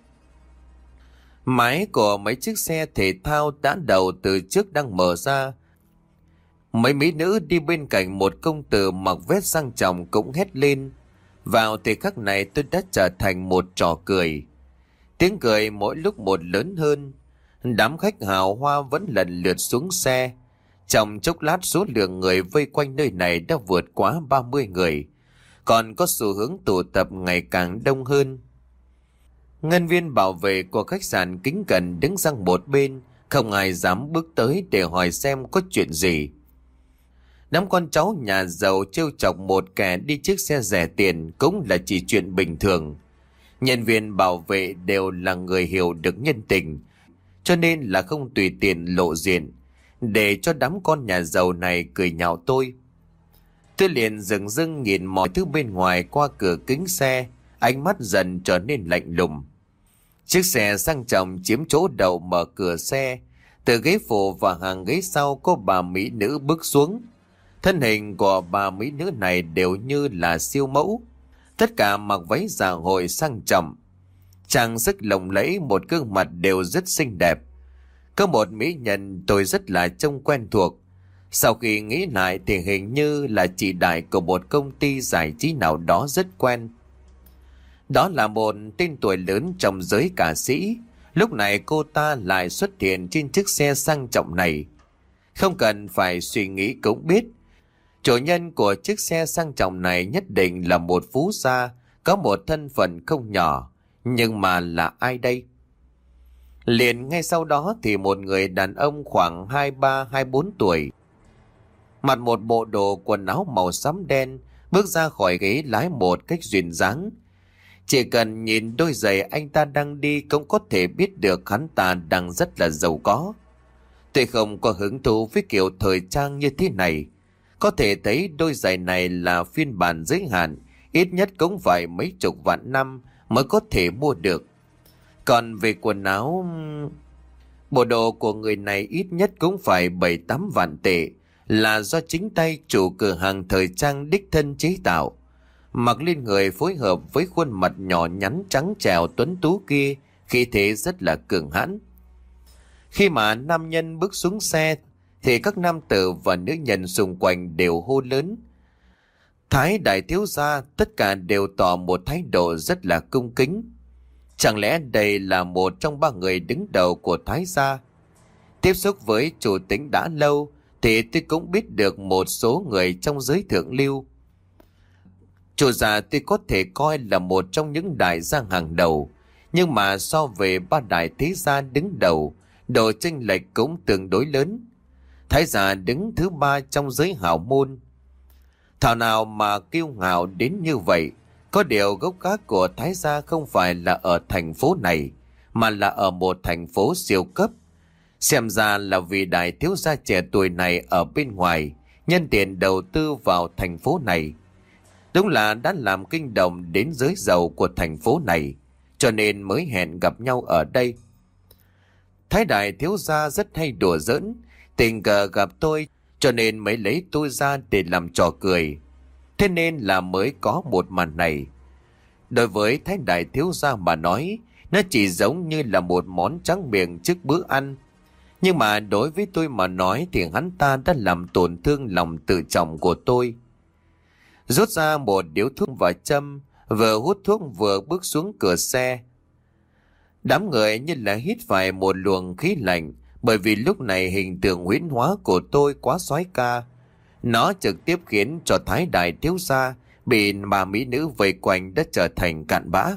S1: Máy của mấy chiếc xe thể thao đã đầu từ trước đang mở ra. Mấy mỹ nữ đi bên cạnh một công tử mặc vest sang trọng cũng hét lên. Vào thời khắc này tôi đã trở thành một trò cười. Tiếng cười mỗi lúc một lớn hơn. Đám khách hào hoa vẫn lần lượt xuống xe. Trong chốc lát số lượng người vây quanh nơi này đã vượt quá ba mươi người. Còn có xu hướng tụ tập ngày càng đông hơn. Nhân viên bảo vệ của khách sạn kính cẩn đứng sang một bên, không ai dám bước tới để hỏi xem có chuyện gì. Đám con cháu nhà giàu trêu chọc một kẻ đi chiếc xe rẻ tiền cũng là chỉ chuyện bình thường. Nhân viên bảo vệ đều là người hiểu được nhân tình, cho nên là không tùy tiện lộ diện, để cho đám con nhà giàu này cười nhạo tôi. Tôi liền dừng dưng nhìn mọi thứ bên ngoài qua cửa kính xe, ánh mắt dần trở nên lạnh lùng. Chiếc xe sang trọng chiếm chỗ đầu mở cửa xe, từ ghế phụ và hàng ghế sau có bà mỹ nữ bước xuống. Thân hình của bà mỹ nữ này đều như là siêu mẫu, tất cả mặc váy dạ hội sang trọng, trang sức lộng lẫy, một gương mặt đều rất xinh đẹp. Có một mỹ nhân tôi rất là trông quen thuộc. Sau khi nghĩ lại thì hình như là chị đại của một công ty giải trí nào đó rất quen. Đó là một tên tuổi lớn trong giới ca sĩ. Lúc này cô ta lại xuất hiện trên chiếc xe sang trọng này. Không cần phải suy nghĩ cũng biết, chủ nhân của chiếc xe sang trọng này nhất định là một phú gia, có một thân phận không nhỏ. Nhưng mà là ai đây? Liền ngay sau đó thì một người đàn ông khoảng hai ba hai bốn tuổi, mặc một bộ đồ quần áo màu xám đen, bước ra khỏi ghế lái một cách duyên dáng. Chỉ cần nhìn đôi giày anh ta đang đi cũng có thể biết được hắn ta đang rất là giàu có. Tôi không có hứng thú với kiểu thời trang như thế này. Có thể thấy đôi giày này là phiên bản giới hạn, ít nhất cũng phải mấy chục vạn năm mới có thể mua được. Còn về quần áo, bộ đồ của người này ít nhất cũng phải bảy tám vạn tệ, là do chính tay chủ cửa hàng thời trang đích thân chế tạo. Mặc lên người phối hợp với khuôn mặt nhỏ nhắn trắng trẻo tuấn tú kia, khí thế rất là cường hãn. Khi mà nam nhân bước xuống xe thì các nam tử và nữ nhân xung quanh đều hô lớn: Thái đại thiếu gia! Tất cả đều tỏ một thái độ rất là cung kính. Chẳng lẽ đây là một trong ba người đứng đầu của Thái gia? Tiếp xúc với chủ tĩnh đã lâu thì tôi cũng biết được một số người trong giới thượng lưu. Chủ gia tôi có thể coi là một trong những đại gia hàng đầu, nhưng mà so về ba đại thế gia đứng đầu, độ chênh lệch cũng tương đối lớn. Thái gia đứng thứ ba trong giới hào môn. Thảo nào mà kiêu ngạo đến như vậy. Có điều gốc gác của Thái gia không phải là ở thành phố này, mà là ở một thành phố siêu cấp. Xem ra là vì đại thiếu gia trẻ tuổi này ở bên ngoài, nhân tiền đầu tư vào thành phố này. Đúng là đã làm kinh động đến giới giàu của thành phố này, cho nên mới hẹn gặp nhau ở đây. Thái đại thiếu gia rất hay đùa giỡn, tình cờ gặp tôi cho nên mới lấy tôi ra để làm trò cười. Thế nên là mới có một màn này. Đối với Thái đại thiếu gia mà nói Nó chỉ giống như là một món tráng miệng trước bữa ăn. Nhưng mà đối với tôi mà nói thì hắn ta đã làm tổn thương lòng tự trọng của tôi. Rút ra một điếu thuốc và châm, vừa hút thuốc vừa bước xuống cửa xe. Đám người như là hít phải một luồng khí lạnh, bởi vì lúc này hình tượng huyễn hóa của tôi quá soái ca. Nó trực tiếp khiến cho Thái Đại thiếu gia bị bà mỹ nữ vây quanh đã trở thành cặn bã.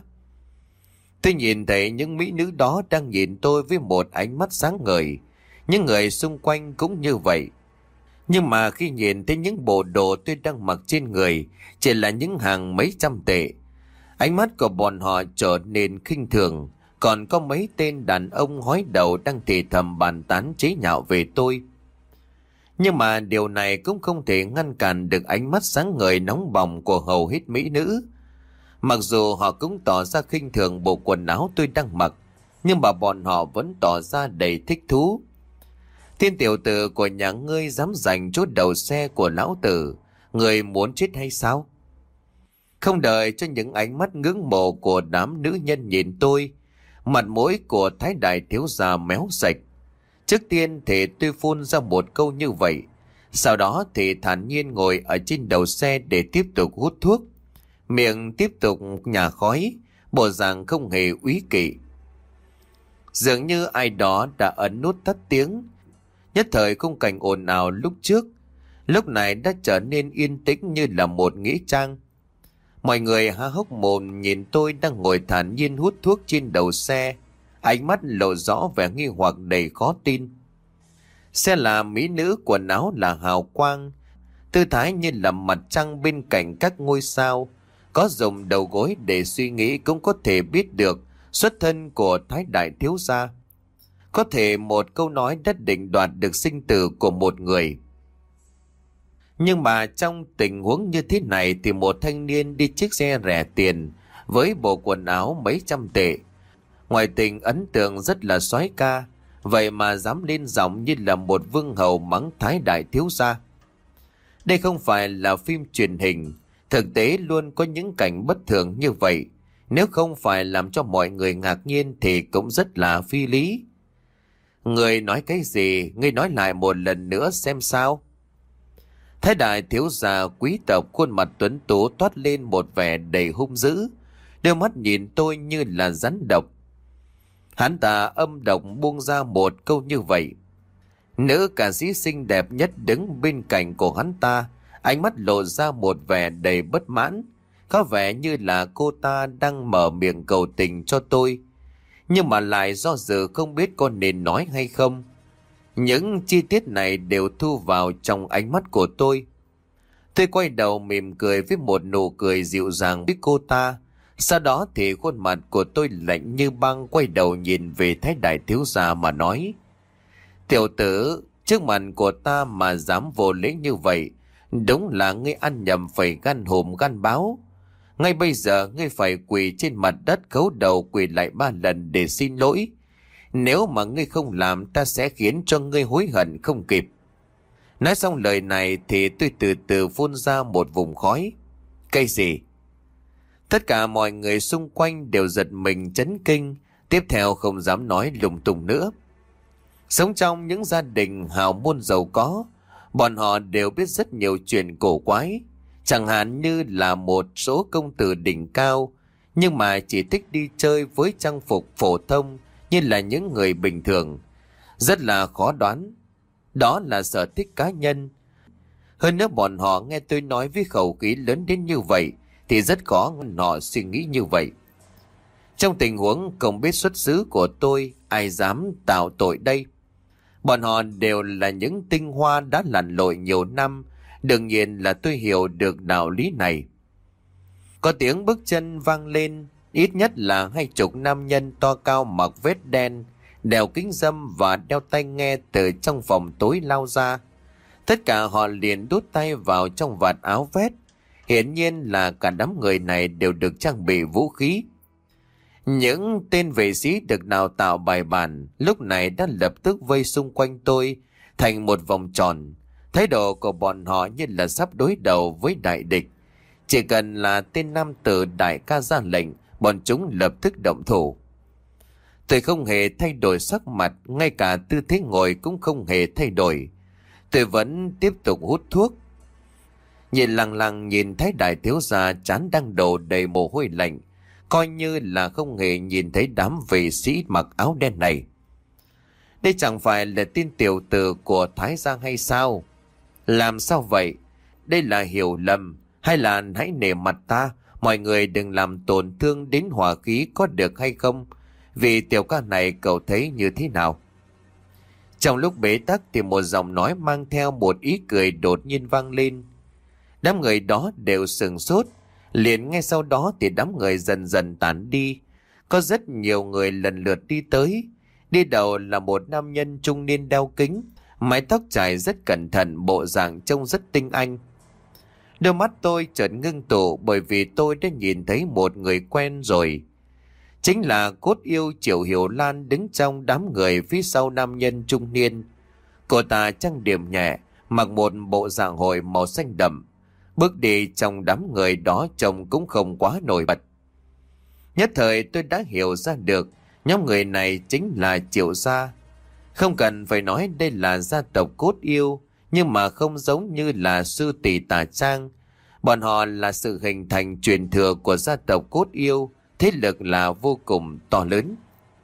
S1: Tôi nhìn thấy những mỹ nữ đó đang nhìn tôi với một ánh mắt sáng ngời. Những người xung quanh cũng như vậy. Nhưng mà khi nhìn thấy những bộ đồ tôi đang mặc trên người chỉ là những hàng mấy trăm tệ, ánh mắt của bọn họ trở nên khinh thường. Còn có mấy tên đàn ông hói đầu đang thì thầm bàn tán chế nhạo về tôi. Nhưng mà điều này cũng không thể ngăn cản được ánh mắt sáng ngời nóng bỏng của hầu hết mỹ nữ. Mặc dù họ cũng tỏ ra khinh thường bộ quần áo tôi đang mặc, nhưng mà bọn họ vẫn tỏ ra đầy thích thú. Thiên tiểu tử của nhà ngươi dám giành chỗ đầu xe của lão tử, người muốn chết hay sao? Không đợi cho những ánh mắt ngưỡng mộ của đám nữ nhân nhìn tôi, mặt mũi của Thái Đại thiếu gia méo sạch. Trước tiên thì tôi phun ra một câu như vậy, sau đó thì thản nhiên ngồi ở trên đầu xe để tiếp tục hút thuốc, miệng tiếp tục nhả khói, bộ dạng không hề úy kỵ. Dường như ai đó đã ấn nút tắt tiếng. Nhất thời khung cảnh ồn ào lúc trước, lúc này đã trở nên yên tĩnh như là một nghĩa trang. Mọi người há hốc mồm nhìn tôi đang ngồi thản nhiên hút thuốc trên đầu xe, ánh mắt lộ rõ vẻ nghi hoặc đầy khó tin. Xe là mỹ nữ, quần áo là hào quang, tư thái như là mặt trăng bên cạnh các ngôi sao. Có dùng đầu gối để suy nghĩ cũng có thể biết được xuất thân của Thái Đại thiếu gia. Có thể một câu nói đã định đoạt được sinh tử của một người. Nhưng mà trong tình huống như thế này thì một thanh niên đi chiếc xe rẻ tiền với bộ quần áo mấy trăm tệ, ngoại tình ấn tượng rất là soái ca, vậy mà dám lên giọng như là một vương hầu mắng Thái Đại thiếu gia. Đây không phải là phim truyền hình, thực tế luôn có những cảnh bất thường như vậy. Nếu không phải làm cho mọi người ngạc nhiên thì cũng rất là phi lý. Người nói cái gì, ngươi nói lại một lần nữa xem sao. Thái Đại thiếu gia quý tộc khuôn mặt tuấn tú toát lên một vẻ đầy hung dữ, đôi mắt nhìn tôi như là rắn độc. Hắn ta âm độc buông ra một câu như vậy. Nữ ca sĩ xinh đẹp nhất đứng bên cạnh của hắn ta, ánh mắt lộ ra một vẻ đầy bất mãn, có vẻ như là cô ta đang mở miệng cầu tình cho tôi, nhưng mà lại do dự không biết có nên nói hay không. Những chi tiết này đều thu vào trong ánh mắt của tôi. Tôi quay đầu mỉm cười với một nụ cười dịu dàng với cô ta. Sau đó thì khuôn mặt của tôi lạnh như băng, quay đầu nhìn về Thái Đại thiếu gia mà nói: Tiểu tử, trước mặt của ta mà dám vô lễ như vậy, đúng là ngươi ăn nhầm phải gan hùm gan báo. Ngay bây giờ ngươi phải quỳ trên mặt đất khấu đầu quỳ lại ba lần để xin lỗi. Nếu mà ngươi không làm, ta sẽ khiến cho ngươi hối hận không kịp. Nói xong lời này thì tôi từ từ phun ra một vùng khói. Cái gì? Tất cả mọi người xung quanh đều giật mình chấn kinh, tiếp theo không dám nói lung tung nữa. Sống trong những gia đình hào môn giàu có, bọn họ đều biết rất nhiều chuyện cổ quái. Chẳng hạn như là một số công tử đỉnh cao, nhưng mà chỉ thích đi chơi với trang phục phổ thông như là những người bình thường. Rất là khó đoán. Đó là sở thích cá nhân. Hơn nữa bọn họ nghe tôi nói với khẩu khí lớn đến như vậy thì rất khó họ suy nghĩ như vậy. Trong tình huống không biết xuất xứ của tôi, ai dám tạo tội đây? Bọn họ đều là những tinh hoa đã lặn lội nhiều năm, đương nhiên là tôi hiểu được đạo lý này. Có tiếng bước chân vang lên, ít nhất là hai chục nam nhân to cao mặc vest đen, đeo kính râm và đeo tai nghe từ trong phòng tối lao ra. Tất cả họ liền đút tay vào trong vạt áo vest. Hiển nhiên là cả đám người này đều được trang bị vũ khí. Những tên vệ sĩ được đào tạo bài bản lúc này đã lập tức vây xung quanh tôi thành một vòng tròn. Thái độ của bọn họ như là sắp đối đầu với đại địch. Chỉ cần là tên nam tử đại ca ra lệnh, bọn chúng lập tức động thủ. Tôi không hề thay đổi sắc mặt, ngay cả tư thế ngồi cũng không hề thay đổi. Tôi vẫn tiếp tục hút thuốc. Nhìn lằng lằng nhìn thấy đại thiếu gia trán đang đổ đầy mồ hôi lạnh, coi như là không hề nhìn thấy đám vệ sĩ mặc áo đen này. Đây chẳng phải là tin tiểu tử của Thái Giang hay sao? Làm sao vậy? Đây là hiểu lầm, hay là hãy nể mặt ta, mọi người đừng làm tổn thương đến hòa khí có được hay không? Vì tiểu ca này cậu thấy như thế nào? Trong lúc bế tắc thì một giọng nói mang theo một ý cười đột nhiên vang lên. Đám người đó đều sừng sốt. Liền ngay sau đó thì đám người dần dần tản đi. Có rất nhiều người lần lượt đi tới. Đi đầu là một nam nhân trung niên đeo kính, mái tóc chải rất cẩn thận, bộ dạng trông rất tinh anh. Đôi mắt tôi chợt ngưng tụ bởi vì tôi đã nhìn thấy một người quen rồi. Chính là cốt yêu Triệu Hiểu Lan đứng trong đám người phía sau nam nhân trung niên. Cô ta trang điểm nhẹ, mặc một bộ dạng hồi màu xanh đậm. Bước đi trong đám người đó trông cũng không quá nổi bật. Nhất thời tôi đã hiểu ra được nhóm người này chính là Triệu gia. Không cần phải nói đây là gia tộc cốt yêu, nhưng mà không giống như là sư tỷ Tà Trang. Bọn họ là sự hình thành truyền thừa của gia tộc cốt yêu, thế lực là vô cùng to lớn.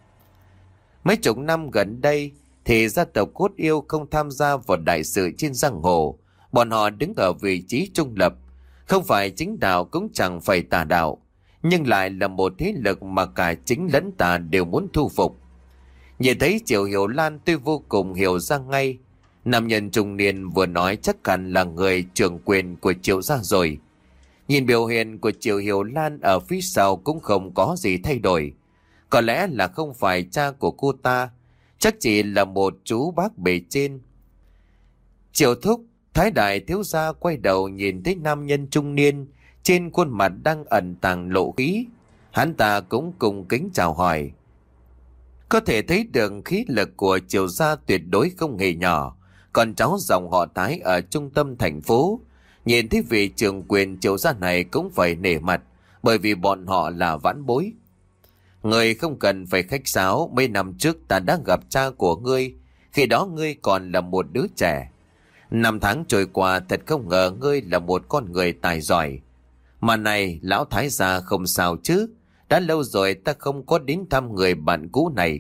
S1: Mấy chục năm gần đây thì gia tộc cốt yêu không tham gia vào đại sự trên giang hồ. Bọn họ đứng ở vị trí trung lập, không phải chính đạo cũng chẳng phải tà đạo, nhưng lại là một thế lực mà cả chính lẫn tà đều muốn thu phục. Nhìn thấy Triệu Hiểu Lan tôi vô cùng hiểu ra ngay. Nam nhân trung niên vừa nói chắc hẳn là người trưởng quyền của Triệu gia rồi. Nhìn biểu hiện của Triệu Hiểu Lan ở phía sau cũng không có gì thay đổi. Có lẽ là không phải cha của cô ta, chắc chỉ là một chú bác bề trên. Triệu thúc, Thái đại thiếu gia quay đầu nhìn thấy nam nhân trung niên, trên khuôn mặt đang ẩn tàng lộ khí. Hắn ta cũng cùng kính chào hỏi. Có thể thấy được khí lực của Triệu gia tuyệt đối không hề nhỏ. Còn cháu dòng họ Thái ở trung tâm thành phố, nhìn thấy vị trưởng quyền Triệu gia này cũng phải nể mặt, bởi vì bọn họ là vãn bối. Ngươi không cần phải khách sáo, mấy năm trước ta đã gặp cha của ngươi, khi đó ngươi còn là một đứa trẻ. Năm tháng trôi qua thật không ngờ ngươi là một con người tài giỏi. Mà này, lão Thái gia không sao chứ, đã lâu rồi ta không có đến thăm người bạn cũ này.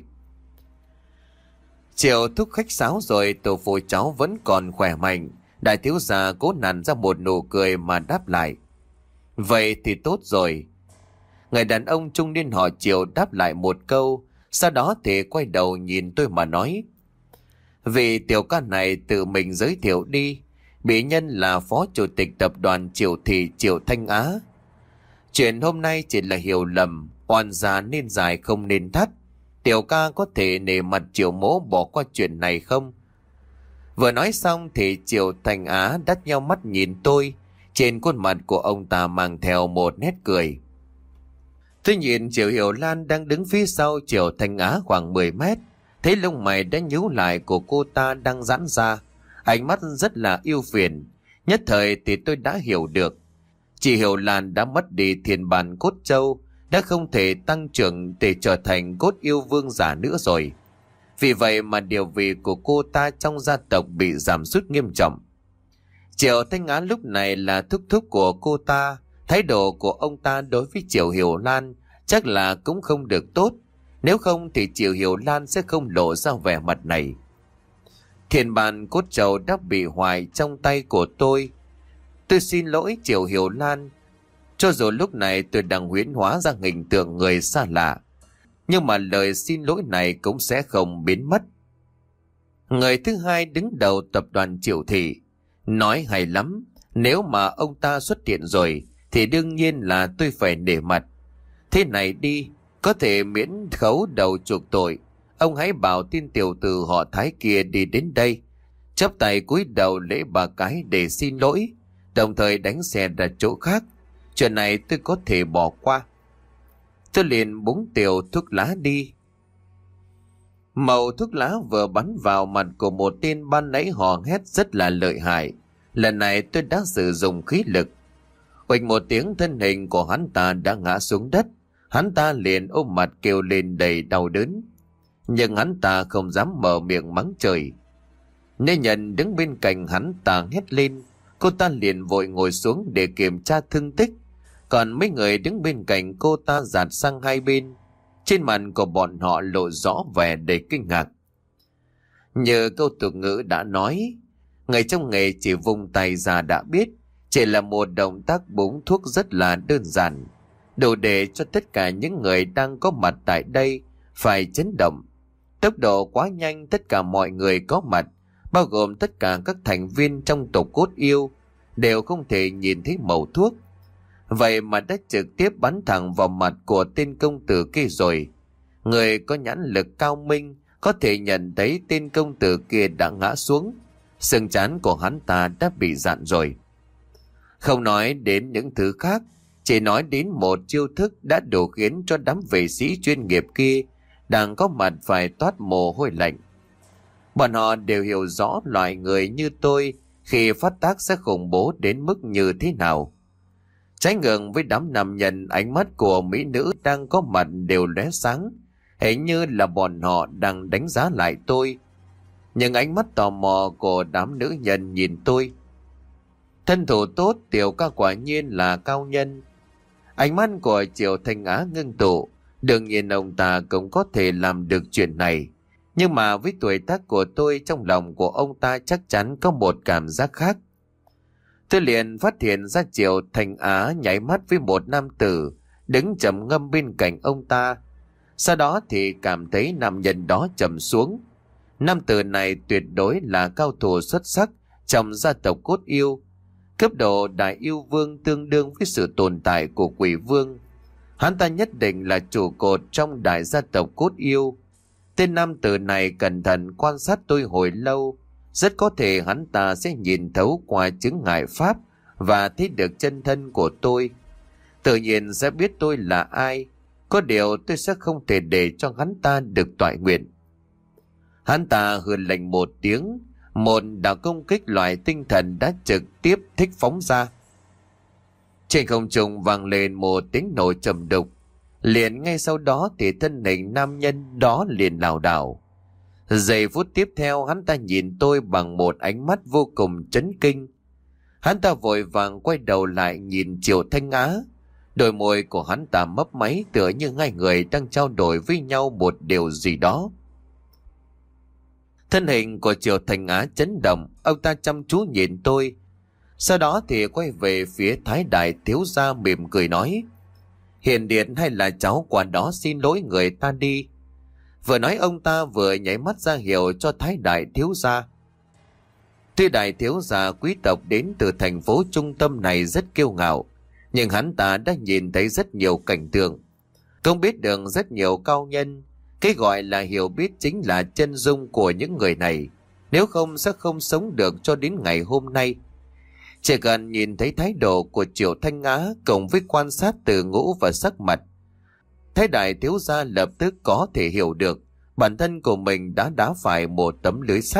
S1: Triệu thúc khách sáo rồi, tổ phụ cháu vẫn còn khỏe mạnh. Đại thiếu gia cố nặn ra một nụ cười mà đáp lại. Vậy thì tốt rồi. Người đàn ông trung niên họ Triệu đáp lại một câu, sau đó thì quay đầu nhìn tôi mà nói. Vị tiểu ca này tự mình giới thiệu đi. Bị nhân là phó chủ tịch tập đoàn Triệu Thị Triệu Thanh Á. Chuyện hôm nay chỉ là hiểu lầm, oan gia nên dài không nên thắt. Tiểu ca có thể nể mặt Triệu mỗ bỏ qua chuyện này không? Vừa nói xong thì Triệu Thanh Á đắt nhau mắt nhìn tôi. Trên khuôn mặt của ông ta mang theo một nét cười. Tôi nhìn Triệu Hiểu Lan đang đứng phía sau Triệu Thanh Á khoảng mười mét. Thấy lông mày đã nhíu lại của cô ta đang giãn ra. Ánh mắt rất là yêu phiền. Nhất thời thì tôi đã hiểu được. Chị Hiểu Lan đã mất đi thiên bản cốt châu, đã không thể tăng trưởng để trở thành cốt yêu vương giả nữa rồi. Vì vậy mà địa vị của cô ta trong gia tộc bị giảm sút nghiêm trọng. Triệu Thanh Á lúc này là thúc thúc của cô ta. Thái độ của ông ta đối với Triệu Hiểu Lan chắc là cũng không được tốt. Nếu không thì Triệu Hiểu Lan sẽ không lộ ra vẻ mặt này. Thiên bản cốt châu đã bị hoại trong tay của tôi. Tôi xin lỗi Triệu Hiểu Lan. Cho dù lúc này tôi đang huyễn hóa ra hình tượng người xa lạ, nhưng mà lời xin lỗi này cũng sẽ không biến mất. Người thứ hai đứng đầu tập đoàn Triệu Thị nói hay lắm. Nếu mà ông ta xuất hiện rồi thì đương nhiên là tôi phải nể mặt. Thế này đi, có thể miễn khấu đầu chuộc tội. Ông hãy bảo tin tiểu tử họ Thái kia đi đến đây, chắp tay cúi đầu lễ ba cái để xin lỗi, đồng thời đánh xe ra chỗ khác. Chuyện này tôi có thể bỏ qua. Tôi liền búng tiểu thuốc lá đi. Màu thuốc lá vừa bắn vào mặt của một tên ban nãy hò hét rất là lợi hại. Lần này tôi đã sử dụng khí lực. Huỵch một tiếng, thân hình của hắn ta đã ngã xuống đất. Hắn ta liền ôm mặt kêu lên đầy đau đớn. Nhưng hắn ta không dám mở miệng mắng trời. Nên Nhân đứng bên cạnh hắn ta hét lên. Cô ta liền vội ngồi xuống để kiểm tra thương tích. Còn mấy người đứng bên cạnh cô ta dạt sang hai bên. Trên mặt của bọn họ lộ rõ vẻ đầy kinh ngạc. Như câu tục ngữ đã nói, người trong nghề chỉ vung tay ra đã biết. Chỉ là một động tác búng thuốc rất là đơn giản, đủ để cho tất cả những người đang có mặt tại đây phải chấn động. Tốc độ quá nhanh, tất cả mọi người có mặt, bao gồm tất cả các thành viên trong tộc Cốt Yêu, đều không thể nhìn thấy mẩu thuốc. Vậy mà đã trực tiếp bắn thẳng vào mặt của tên công tử kia rồi. Người có nhãn lực cao minh có thể nhận thấy tên công tử kia đã ngã xuống. Xương trán của hắn ta đã bị dạn rồi. Không nói đến những thứ khác, chỉ nói đến một chiêu thức đã đủ khiến cho đám vệ sĩ chuyên nghiệp kia đang có mặt phải toát mồ hôi lạnh. Bọn họ đều hiểu rõ loại người như tôi khi phát tác sẽ khủng bố đến mức như thế nào. Trái ngược với đám nam nhân, ánh mắt của mỹ nữ đang có mặt đều lóe sáng, hình như là bọn họ đang đánh giá lại tôi. Nhưng ánh mắt tò mò của đám nữ nhân nhìn tôi. Thân thủ tốt, Tiểu ca quả nhiên là cao nhân. Ánh mắt của Triệu Thanh Á ngưng tụ. Đương nhiên ông ta cũng có thể làm được chuyện này. Nhưng mà với tuổi tác của tôi, trong lòng của ông ta chắc chắn có một cảm giác khác. Tôi liền phát hiện ra Triệu Thanh Á nháy mắt với một nam tử đứng trầm ngâm bên cạnh ông ta. Sau đó thì cảm thấy nam nhân đó trầm xuống. Nam tử này tuyệt đối là cao thủ xuất sắc trong gia tộc Cốt Yêu. Cấp độ đại yêu vương tương đương với sự tồn tại của quỷ vương. Hắn ta nhất định là trụ cột trong đại gia tộc Cốt Yêu. Tên nam tử này cẩn thận quan sát tôi hồi lâu. Rất có thể hắn ta sẽ nhìn thấu qua chứng ngại pháp và thấy được chân thân của tôi. Tự nhiên sẽ biết tôi là ai. Có điều tôi sẽ không thể để cho hắn ta được toại nguyện. Hắn ta hừ lạnh một tiếng. Một đạo công kích loại tinh thần đã trực tiếp thích phóng ra. Trên không trung vang lên một tiếng nổ trầm đục. Liền ngay sau đó thì thân hình nam nhân đó liền lảo đảo. Giây phút tiếp theo, hắn ta nhìn tôi bằng một ánh mắt vô cùng chấn kinh. Hắn ta vội vàng quay đầu lại nhìn Triệu Thanh Á. Đôi môi của hắn ta mấp máy, tựa như hai người đang trao đổi với nhau một điều gì đó. Thân hình của Triệu Thanh Á chấn động, ông ta chăm chú nhìn tôi. Sau đó thì quay về phía Thái Đại thiếu gia mỉm cười nói: Hiền điện hay là cháu qua đó xin lỗi người ta đi. Vừa nói ông ta vừa nháy mắt ra hiệu cho Thái Đại thiếu gia. Tuy Đại thiếu gia quý tộc đến từ thành phố trung tâm này rất kiêu ngạo, nhưng hắn ta đã nhìn thấy rất nhiều cảnh tượng, không biết được rất nhiều cao nhân. Cái gọi là hiểu biết chính là chân dung của những người này, nếu không sẽ không sống được cho đến ngày hôm nay. Chỉ cần nhìn thấy thái độ của Triệu Thanh Á cộng với quan sát từ ngũ và sắc mặt, Thái Đại thiếu gia lập tức có thể hiểu được bản thân của mình đã đá phải một tấm lưới sắt.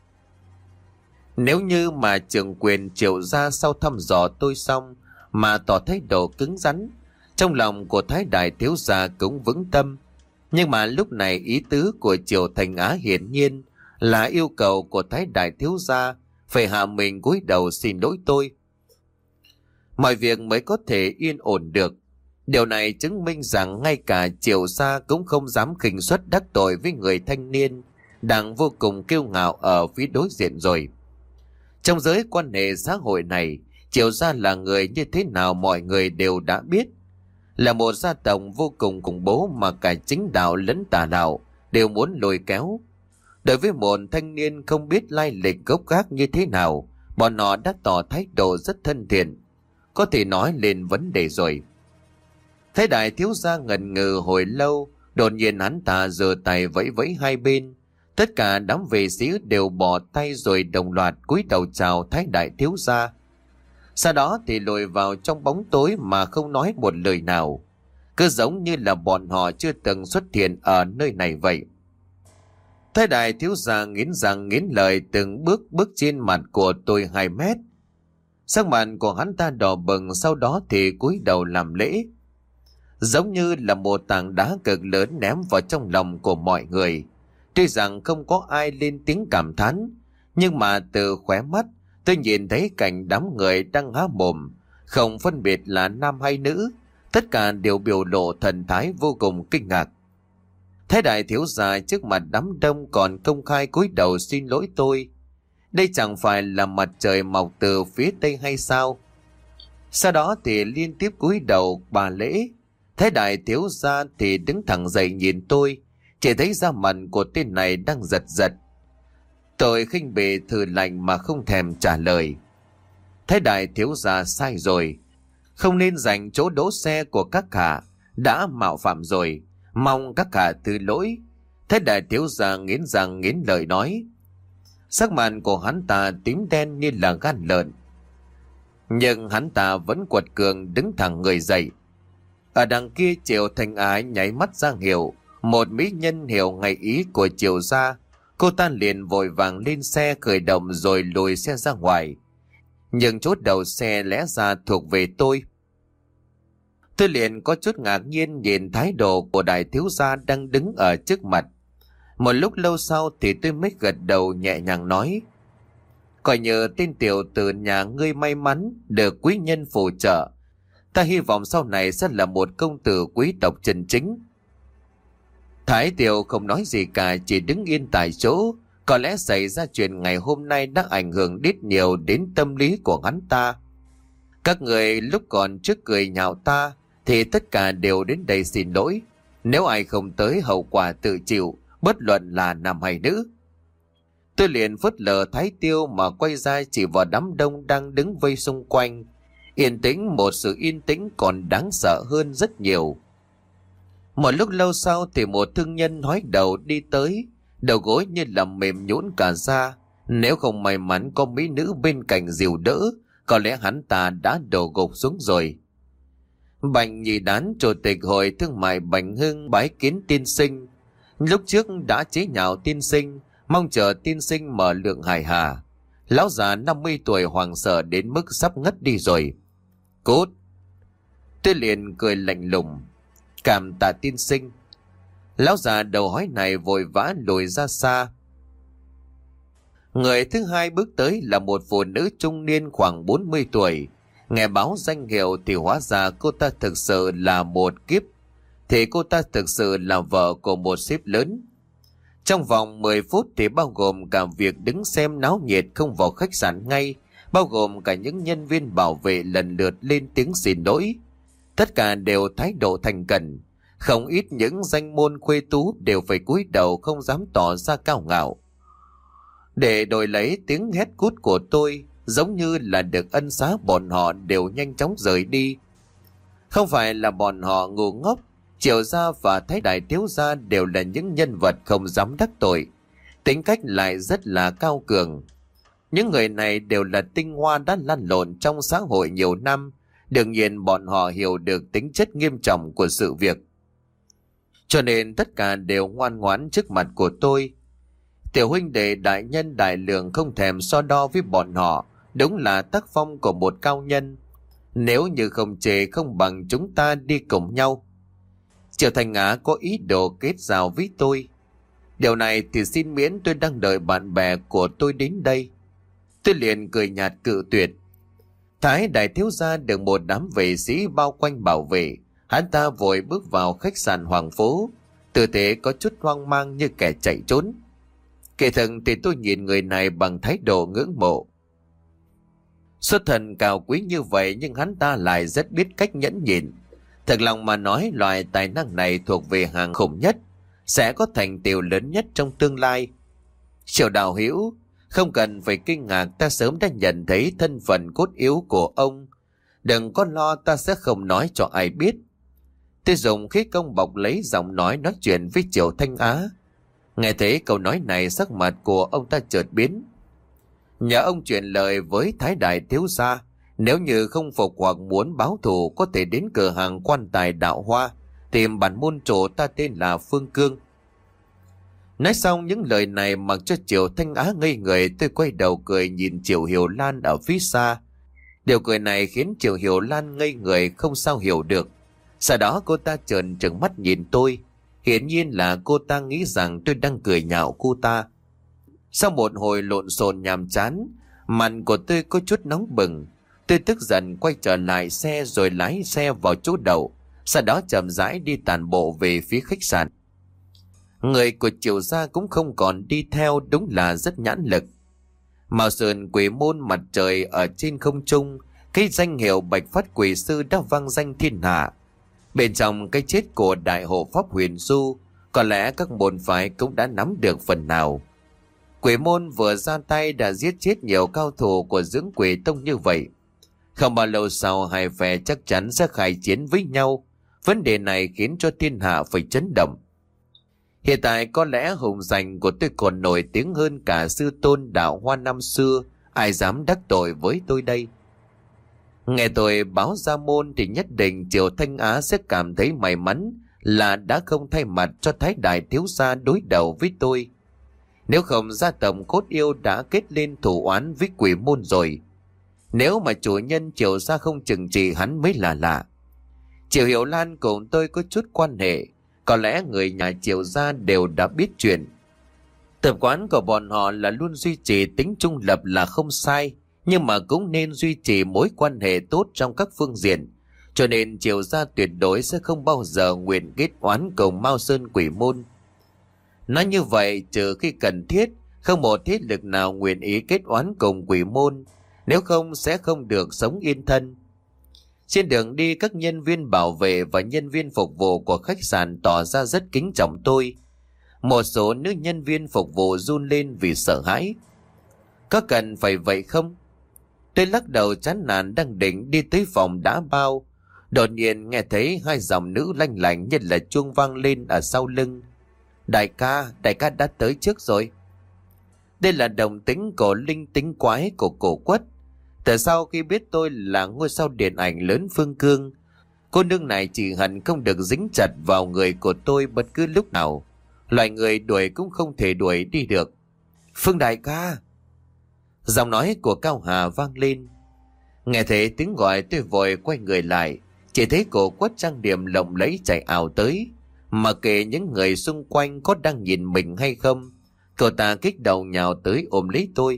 S1: Nếu như mà trưởng quyền Triệu gia sau thăm dò tôi xong mà tỏ thái độ cứng rắn, trong lòng của Thái Đại thiếu gia cũng vững tâm. Nhưng mà lúc này ý tứ của Triệu Thanh Á hiển nhiên là yêu cầu của Thái Đại thiếu gia phải hạ mình cúi đầu xin lỗi tôi. Mọi việc mới có thể yên ổn được. Điều này chứng minh rằng ngay cả Triệu gia cũng không dám khinh suất đắc tội với người thanh niên đang vô cùng kiêu ngạo ở phía đối diện rồi. Trong giới quan hệ xã hội này, Triệu gia là người như thế nào mọi người đều đã biết. Là một gia tộc vô cùng khủng bố mà cả chính đạo lẫn tà đạo đều muốn lôi kéo. Đối với một thanh niên không biết lai lịch gốc gác như thế nào, bọn họ đã tỏ thái độ rất thân thiện, có thể nói lên vấn đề rồi. Thái Đại thiếu gia ngần ngừ hồi lâu, đột nhiên hắn ta giơ tay vẫy vẫy hai bên. Tất cả đám vệ sĩ đều bỏ tay rồi đồng loạt cúi đầu chào Thái Đại thiếu gia. Sau đó thì lùi vào trong bóng tối mà không nói một lời nào, cứ giống như là bọn họ chưa từng xuất hiện ở nơi này vậy. Thái Đại thiếu gia nghiến răng nghiến lợi từng bước bước trên mặt của tôi hai mét. Sắc mặt của hắn ta đỏ bừng, sau đó thì cúi đầu làm lễ. giống như là một tảng đá cực lớn ném vào trong lòng của mọi người. Tuy rằng không có ai lên tiếng cảm thán, nhưng mà từ khóe mắt tôi nhìn thấy cảnh đám người đang há mồm, không phân biệt là nam hay nữ, tất cả đều biểu lộ thần thái vô cùng kinh ngạc. Thái đại thiếu gia trước mặt đám đông còn công khai cúi đầu xin lỗi tôi. Đây chẳng phải là mặt trời mọc từ phía tây hay sao? Sau đó thì liên tiếp cúi đầu bà lễ. Thái đại thiếu gia thì đứng thẳng dậy nhìn tôi, chỉ thấy da mặt của tên này đang giật giật. Tôi khinh bỉ thử lạnh mà không thèm trả lời. Thái đại thiếu gia sai rồi, không nên dành chỗ đỗ xe của các hạ, đã mạo phạm rồi, mong các hạ thứ lỗi. Thái đại thiếu gia nghiến răng nghiến lợi nói. Sắc mặt của hắn ta tím đen như là gan lợn, nhưng hắn ta vẫn quật cường đứng thẳng người dậy. Ở đằng kia Triệu Thanh Á nháy mắt ra hiệu, một mỹ nhân hiểu ngay ý của Triệu gia. Cô ta liền vội vàng lên xe khởi động rồi lùi xe ra ngoài. Nhưng chốt đầu xe lẽ ra thuộc về tôi. Tôi liền có chút ngạc nhiên nhìn thái độ của đại thiếu gia đang đứng ở trước mặt. Một lúc lâu sau thì tôi mới gật đầu nhẹ nhàng nói. Coi như tên tiểu tử nhà ngươi may mắn được quý nhân phù trợ. Ta hy vọng sau này sẽ là một công tử quý tộc chân chính. Thái tiểu không nói gì cả, chỉ đứng yên tại chỗ. Có lẽ xảy ra chuyện ngày hôm nay đã ảnh hưởng ít nhiều đến tâm lý của hắn ta. Các người lúc còn trước cười nhạo ta thì tất cả đều đến đây xin lỗi. Nếu ai không tới hậu quả tự chịu, bất luận là nam hay nữ. Tôi liền phớt lờ Thái Tiêu mà quay ra chỉ vào đám đông đang đứng vây xung quanh. Yên tĩnh, một sự yên tĩnh còn đáng sợ hơn rất nhiều. Một lúc lâu sau thì một thương nhân hói đầu đi tới, đầu gối như là mềm nhũn cả ra. Nếu không may mắn có mỹ nữ bên cạnh dìu đỡ, có lẽ hắn ta đã đổ gục xuống rồi. Bạch Nhị Đán, chủ tịch hội thương mại Bạch Hưng bái kiến tiên sinh. Lúc trước đã chế nhạo tiên sinh, mong chờ tiên sinh mở lượng hài hà. Lão già năm mươi tuổi hoảng sợ đến mức sắp ngất đi rồi. Cút! Tôi liền cười lạnh lùng. Cảm tạ tiên sinh. Lão già đầu hói này vội vã lùi ra xa. Người thứ hai bước tới là một phụ nữ trung niên khoảng bốn mươi tuổi. Nghe báo danh hiệu thì hóa ra cô ta thực sự là một kiếp. Thì cô ta thực sự là vợ của một sếp lớn. Trong vòng mười phút thì bao gồm cả việc đứng xem náo nhiệt không vào khách sạn ngay, bao gồm cả những nhân viên bảo vệ lần lượt lên tiếng xin lỗi. Tất cả đều thái độ thành khẩn. Không ít những danh môn khuê tú đều phải cúi đầu không dám tỏ ra cao ngạo. Để đổi lấy tiếng hét cút của tôi, giống như là được ân xá, bọn họ đều nhanh chóng rời đi. Không phải là bọn họ ngu ngốc, Triệu gia và Thái đại thiếu gia đều là những nhân vật không dám đắc tội, tính cách lại rất là cao cường. Những người này đều là tinh hoa đã lăn lộn trong xã hội nhiều năm, đương nhiên bọn họ hiểu được tính chất nghiêm trọng của sự việc. Cho nên tất cả đều ngoan ngoãn trước mặt của tôi. Tiểu huynh đệ đại nhân đại lượng không thèm so đo với bọn họ, đúng là tác phong của một cao nhân. Nếu như không chê không bằng chúng ta đi cùng nhau. Triệu Thanh Á có ý đồ kết giao với tôi. Điều này thì xin miễn, tôi đang đợi bạn bè của tôi đến đây. Tôi liền cười nhạt cự tuyệt. Thái đại thiếu gia được một đám vệ sĩ bao quanh bảo vệ. Hắn ta vội bước vào khách sạn Hoàng Phố, tư thế có chút hoang mang như kẻ chạy trốn. Kể thực thì tôi nhìn người này bằng thái độ ngưỡng mộ. Xuất thân cao quý như vậy nhưng hắn ta lại rất biết cách nhẫn nhịn. Thật lòng mà nói, loại tài năng này thuộc về hàng khủng nhất, sẽ có thành tựu lớn nhất trong tương lai. Triệu đạo hữu, không cần phải kinh ngạc, ta sớm đã nhận thấy thân phận cốt yếu của ông. Đừng có lo, ta sẽ không nói cho ai biết. Tôi dùng khí công bọc lấy giọng nói nói chuyện với Triệu Thanh Á. Nghe thấy câu nói này, sắc mặt của ông ta chợt biến. Nhờ ông truyền lời với Thái đại thiếu gia, nếu như không phục hoặc muốn báo thù có thể đến cửa hàng Quan Tài Đạo Hoa, tìm bản môn chủ ta tên là Phương Cương. Nói xong những lời này mặc cho Triệu Thanh Á ngây người, tôi quay đầu cười nhìn Triệu Hiểu Lan ở phía xa. Điều cười này khiến Triệu Hiểu Lan ngây người không sao hiểu được. Sau đó cô ta trợn trừng mắt nhìn tôi. Hiển nhiên là cô ta nghĩ rằng tôi đang cười nhạo cô ta. Sau một hồi lộn xộn nhàm chán, mặt của tôi có chút nóng bừng. Tôi tức giận quay trở lại xe rồi lái xe vào chỗ đậu. Sau đó chậm rãi đi tản bộ về phía khách sạn. Người của Triệu gia cũng không còn đi theo, đúng là rất nhãn lực. Mao Sơn Quỷ Môn mặt trời ở trên không trung, cái danh hiệu Bạch Phát Quỷ Sư đã vang danh thiên hạ. Bên trong cái chết của đại hộ pháp Huyền Du, có lẽ các môn phái cũng đã nắm được phần nào. Quỷ Môn vừa ra tay đã giết chết nhiều cao thủ của Dưỡng Quỷ Tông như vậy. Không bao lâu sau hai phe chắc chắn sẽ khai chiến với nhau. Vấn đề này khiến cho thiên hạ phải chấn động. Hiện tại có lẽ hùng danh của tôi còn nổi tiếng hơn cả sư tôn đạo Hoa năm xưa. Ai dám đắc tội với tôi đây? Nghe tôi báo ra môn thì nhất định Triều Thanh Á sẽ cảm thấy may mắn là đã không thay mặt cho Thái Đại thiếu gia đối đầu với tôi. Nếu không, gia tộc Cốt Yêu đã kết lên thủ oán với Quỷ Môn rồi. Nếu mà chủ nhân Triều gia không trừng trị hắn mới là lạ. Triệu Hiểu Lan cùng tôi có chút quan hệ, có lẽ người nhà Triệu gia đều đã biết chuyện. Tập quán của bọn họ là luôn duy trì tính trung lập là không sai, nhưng mà cũng nên duy trì mối quan hệ tốt trong các phương diện. Cho nên Triệu gia tuyệt đối sẽ không bao giờ nguyện kết oán cùng Mao Sơn Quỷ Môn. Nói như vậy, trừ khi cần thiết, không một thế lực nào nguyện ý kết oán cùng Quỷ Môn, nếu không sẽ không được sống yên thân. Trên đường đi, các nhân viên bảo vệ và nhân viên phục vụ của khách sạn tỏ ra rất kính trọng tôi. Một số nữ nhân viên phục vụ run lên vì sợ hãi. Có cần phải vậy không? Tôi lắc đầu chán nản đang định đi tới phòng đã bao. Đột nhiên nghe thấy hai giọng nữ lanh lảnh như là chuông vang lên ở sau lưng. Đại ca, đại ca đã tới trước rồi. Đây là đồng tính của linh tính quái của cổ Quất. Từ sau khi biết tôi là ngôi sao điện ảnh lớn Phương Cương, cô nương này chỉ hận không được dính chặt vào người của tôi bất cứ lúc nào. Loại người đuổi cũng không thể đuổi đi được. Phương đại ca! Giọng nói của Cao Hà vang lên. Nghe thấy tiếng gọi tôi vội quay người lại. Chỉ thấy cổ Quất trang điểm lộng lẫy chạy ảo tới. Mà kệ những người xung quanh có đang nhìn mình hay không, cậu ta kích động nhào tới ôm lấy tôi.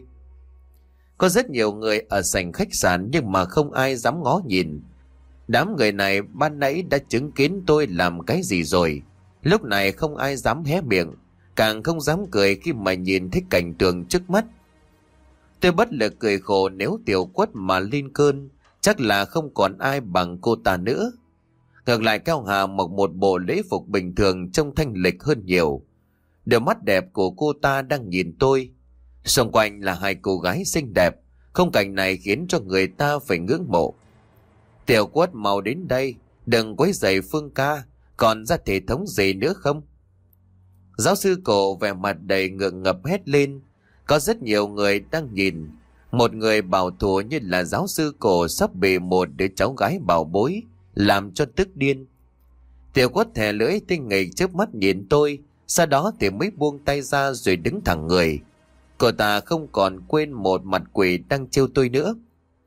S1: Có rất nhiều người ở sảnh khách sạn nhưng mà không ai dám ngó nhìn. Đám người này ban nãy đã chứng kiến tôi làm cái gì rồi. Lúc này không ai dám hé miệng, càng không dám cười khi mà nhìn thấy cảnh tượng trước mắt. Tôi bất lực cười khổ, nếu Tiểu Quất mà lên cơn, chắc là không còn ai bằng cô ta nữa. Ngược lại Cao Hà mặc một bộ lễ phục bình thường trông thanh lịch hơn nhiều. Đôi mắt đẹp của cô ta đang nhìn tôi. Xung quanh là hai cô gái xinh đẹp. Khung cảnh này khiến cho người ta phải ngưỡng mộ. Tiểu Quất mau đến đây, đừng quấy rầy Phương ca, còn ra thể thống gì nữa không? Giáo sư Cổ vẻ mặt đầy ngượng ngập hét lên. Có rất nhiều người đang nhìn. Một người bảo thủ như là giáo sư Cổ sắp bị một đứa cháu gái bảo bối làm cho tức điên. Tiểu Quất thè lưỡi tinh nghịch chớp mắt nhìn tôi, sau đó thì mới buông tay ra rồi đứng thẳng người. Cô ta không còn quên một mặt quỷ đang trêu tôi nữa.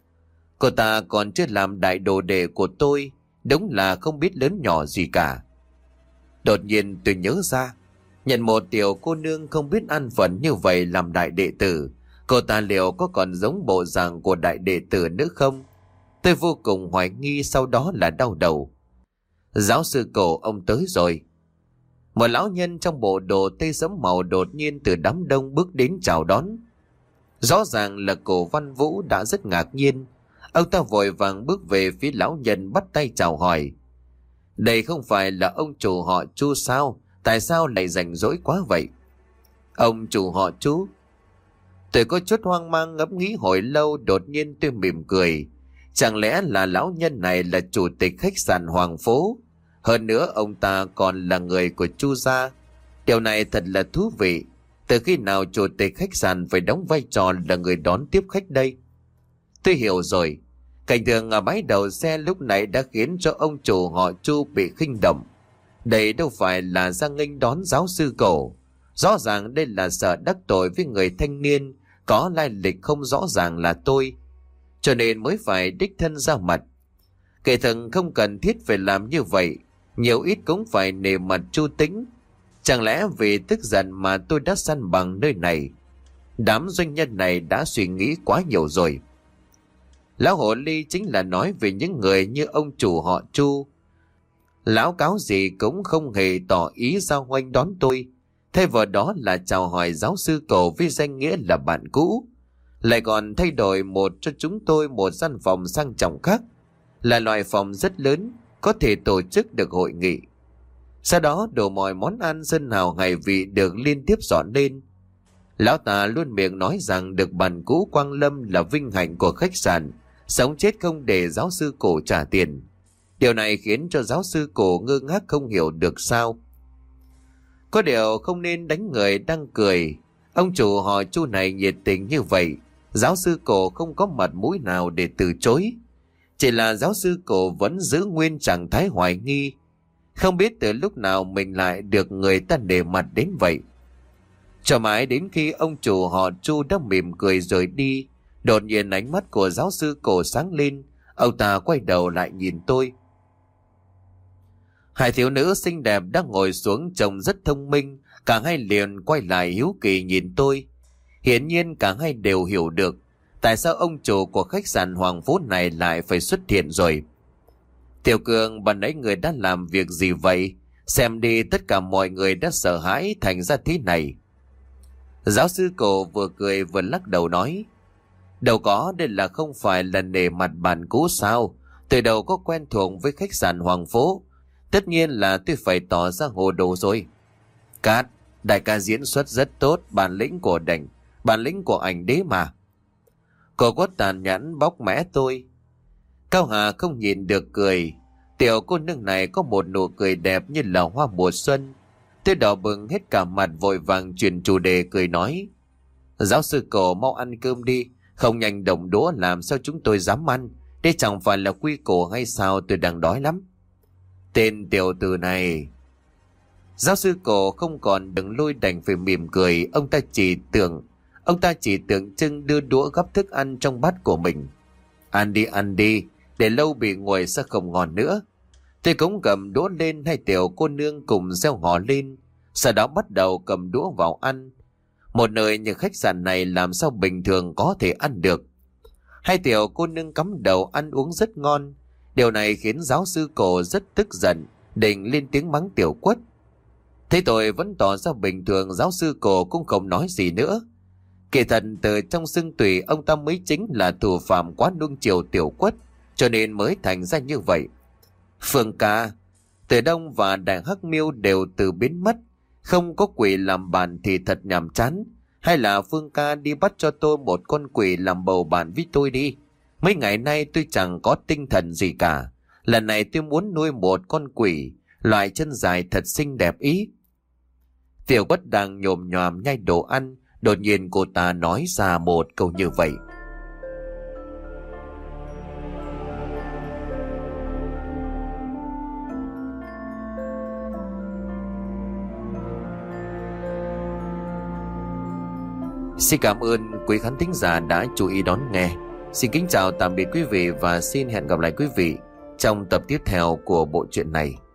S1: Cô ta còn chưa làm đại đồ đệ của tôi, đúng là không biết lớn nhỏ gì cả. Đột nhiên tôi nhớ ra, nhận một tiểu cô nương không biết ăn phận như vậy làm đại đệ tử, cô ta liệu có còn giống bộ dạng của đại đệ tử nữa không? Tôi vô cùng hoài nghi, sau đó là đau đầu. Giáo sư Cổ, ông tới rồi. Một lão nhân trong bộ đồ tây sẫm màu đột nhiên từ đám đông bước đến chào đón. Rõ ràng là Cổ Văn Vũ đã rất ngạc nhiên. Ông ta vội vàng bước về phía lão nhân bắt tay chào hỏi. Đây không phải là ông chủ họ Chu sao? Tại sao lại rảnh rỗi quá vậy? Ông chủ họ Chu? Tôi có chút hoang mang ngẫm nghĩ hồi lâu, đột nhiên tôi mỉm cười. Chẳng lẽ là lão nhân này là chủ tịch khách sạn Hoàng Phố? Hơn nữa ông ta còn là người của Chu gia. Điều này thật là thú vị. Từ khi nào chủ tịch khách sạn phải đóng vai trò là người đón tiếp khách đây? Tôi hiểu rồi. Cảnh tượng ở bãi đầu xe lúc nãy đã khiến cho ông chủ họ Chu bị khinh động. Đây đâu phải là ra nghênh đón giáo sư Cổ. Rõ ràng đây là sợ đắc tội với người thanh niên có lai lịch không rõ ràng là tôi, cho nên mới phải đích thân ra mặt. Kể thần không cần thiết phải làm như vậy, nhiều ít cũng phải nề mặt Chu Tĩnh. Chẳng lẽ vì tức giận mà tôi đã săn bằng nơi này? Đám doanh nhân này đã suy nghĩ quá nhiều rồi. Lão hồ ly chính là nói về những người như ông chủ họ Chu. Lão cáo gì cũng không hề tỏ ý giao hoanh đón tôi, thay vào đó là chào hỏi giáo sư Cổ với danh nghĩa là bạn cũ, lại còn thay đổi một cho chúng tôi một gian phòng sang trọng khác, là loại phòng rất lớn, có thể tổ chức được hội nghị. Sau đó đồ mọi món ăn dân hào hải vị được liên tiếp dọn lên. Lão ta luôn miệng nói rằng được bạn cũ Quang Lâm là vinh hạnh của khách sạn, sống chết không để giáo sư Cổ trả tiền. Điều này khiến cho giáo sư Cổ ngơ ngác không hiểu được sao. Có điều không nên đánh người đang cười. Ông chủ họ Chu này nhiệt tình như vậy, giáo sư Cổ không có mặt mũi nào để từ chối. Chỉ là giáo sư Cổ vẫn giữ nguyên trạng thái hoài nghi, không biết từ lúc nào mình lại được người ta để mặt đến vậy. Cho mãi đến khi ông chủ họ Chu đã mỉm cười rời đi, đột nhiên ánh mắt của giáo sư Cổ sáng lên. Ông ta quay đầu lại nhìn tôi. Hai thiếu nữ xinh đẹp đang ngồi xuống trông rất thông minh, cả hai liền quay lại hiếu kỳ nhìn tôi. Hiển nhiên cả hai đều hiểu được tại sao ông chủ của khách sạn Hoàng Phố này lại phải xuất hiện rồi. Tiểu Cường, bạn ấy người đã làm việc gì vậy? Xem đi, tất cả mọi người đã sợ hãi thành ra thế này. Giáo sư Cổ vừa cười vừa lắc đầu nói, đâu có, đây là không phải là nể mặt bạn cũ sao? Từ đầu có quen thuộc với khách sạn Hoàng Phố, tất nhiên là tôi phải tỏ ra hồ đồ rồi. Cát, đại ca diễn xuất rất tốt, bản lĩnh của đành, bản lĩnh của ảnh đế mà. Cô có tàn nhẫn bóc mẽ tôi. Cao Hà không nhìn được cười. Tiểu cô nương này có một nụ cười đẹp như là hoa mùa xuân. Tôi đỏ bừng hết cả mặt, vội vàng chuyển chủ đề cười nói, giáo sư Cổ mau ăn cơm đi, không nhanh động đũa làm sao chúng tôi dám ăn. Đây chẳng phải là quy củ hay sao? Tôi đang đói lắm. Tên tiểu tử này. Giáo sư Cổ không còn đứng lôi đành phải mỉm cười. Ông ta chỉ tưởng Ông ta chỉ tượng trưng đưa đũa gắp thức ăn trong bát của mình. Ăn đi, ăn đi, để lâu bị nguội sẽ không ngon nữa. Tôi cũng cầm đũa lên, hai tiểu cô nương cùng reo hò lên, sau đó bắt đầu cầm đũa vào ăn. Một nơi như khách sạn này làm sao bình thường có thể ăn được. Hai tiểu cô nương cắm đầu ăn uống rất ngon. Điều này khiến giáo sư Cổ rất tức giận, định lên tiếng mắng Tiểu Quất. Thế tôi vẫn tỏ ra bình thường, giáo sư Cổ cũng không nói gì nữa. Kỳ thật từ trong xương tủy ông ta mới chính là thủ phạm quá nuông chiều Tiểu Quất, cho nên mới thành ra như vậy. Phương ca, Từ Đông và Đại Hắc Miêu đều từ biến mất, không có quỷ làm bạn thì thật nhàm chán. Hay là Phương ca đi bắt cho tôi một con quỷ làm bầu bạn với tôi đi. Mấy ngày nay tôi chẳng có tinh thần gì cả. Lần này tôi muốn nuôi một con quỷ, loại chân dài thật xinh đẹp ý. Tiểu Quất đang nhồm nhòm nhai đồ ăn, đột nhiên cô ta nói ra một câu như vậy. Xin cảm ơn quý khán thính giả đã chú ý đón nghe. Xin kính chào tạm biệt quý vị và xin hẹn gặp lại quý vị trong tập tiếp theo của bộ truyện này.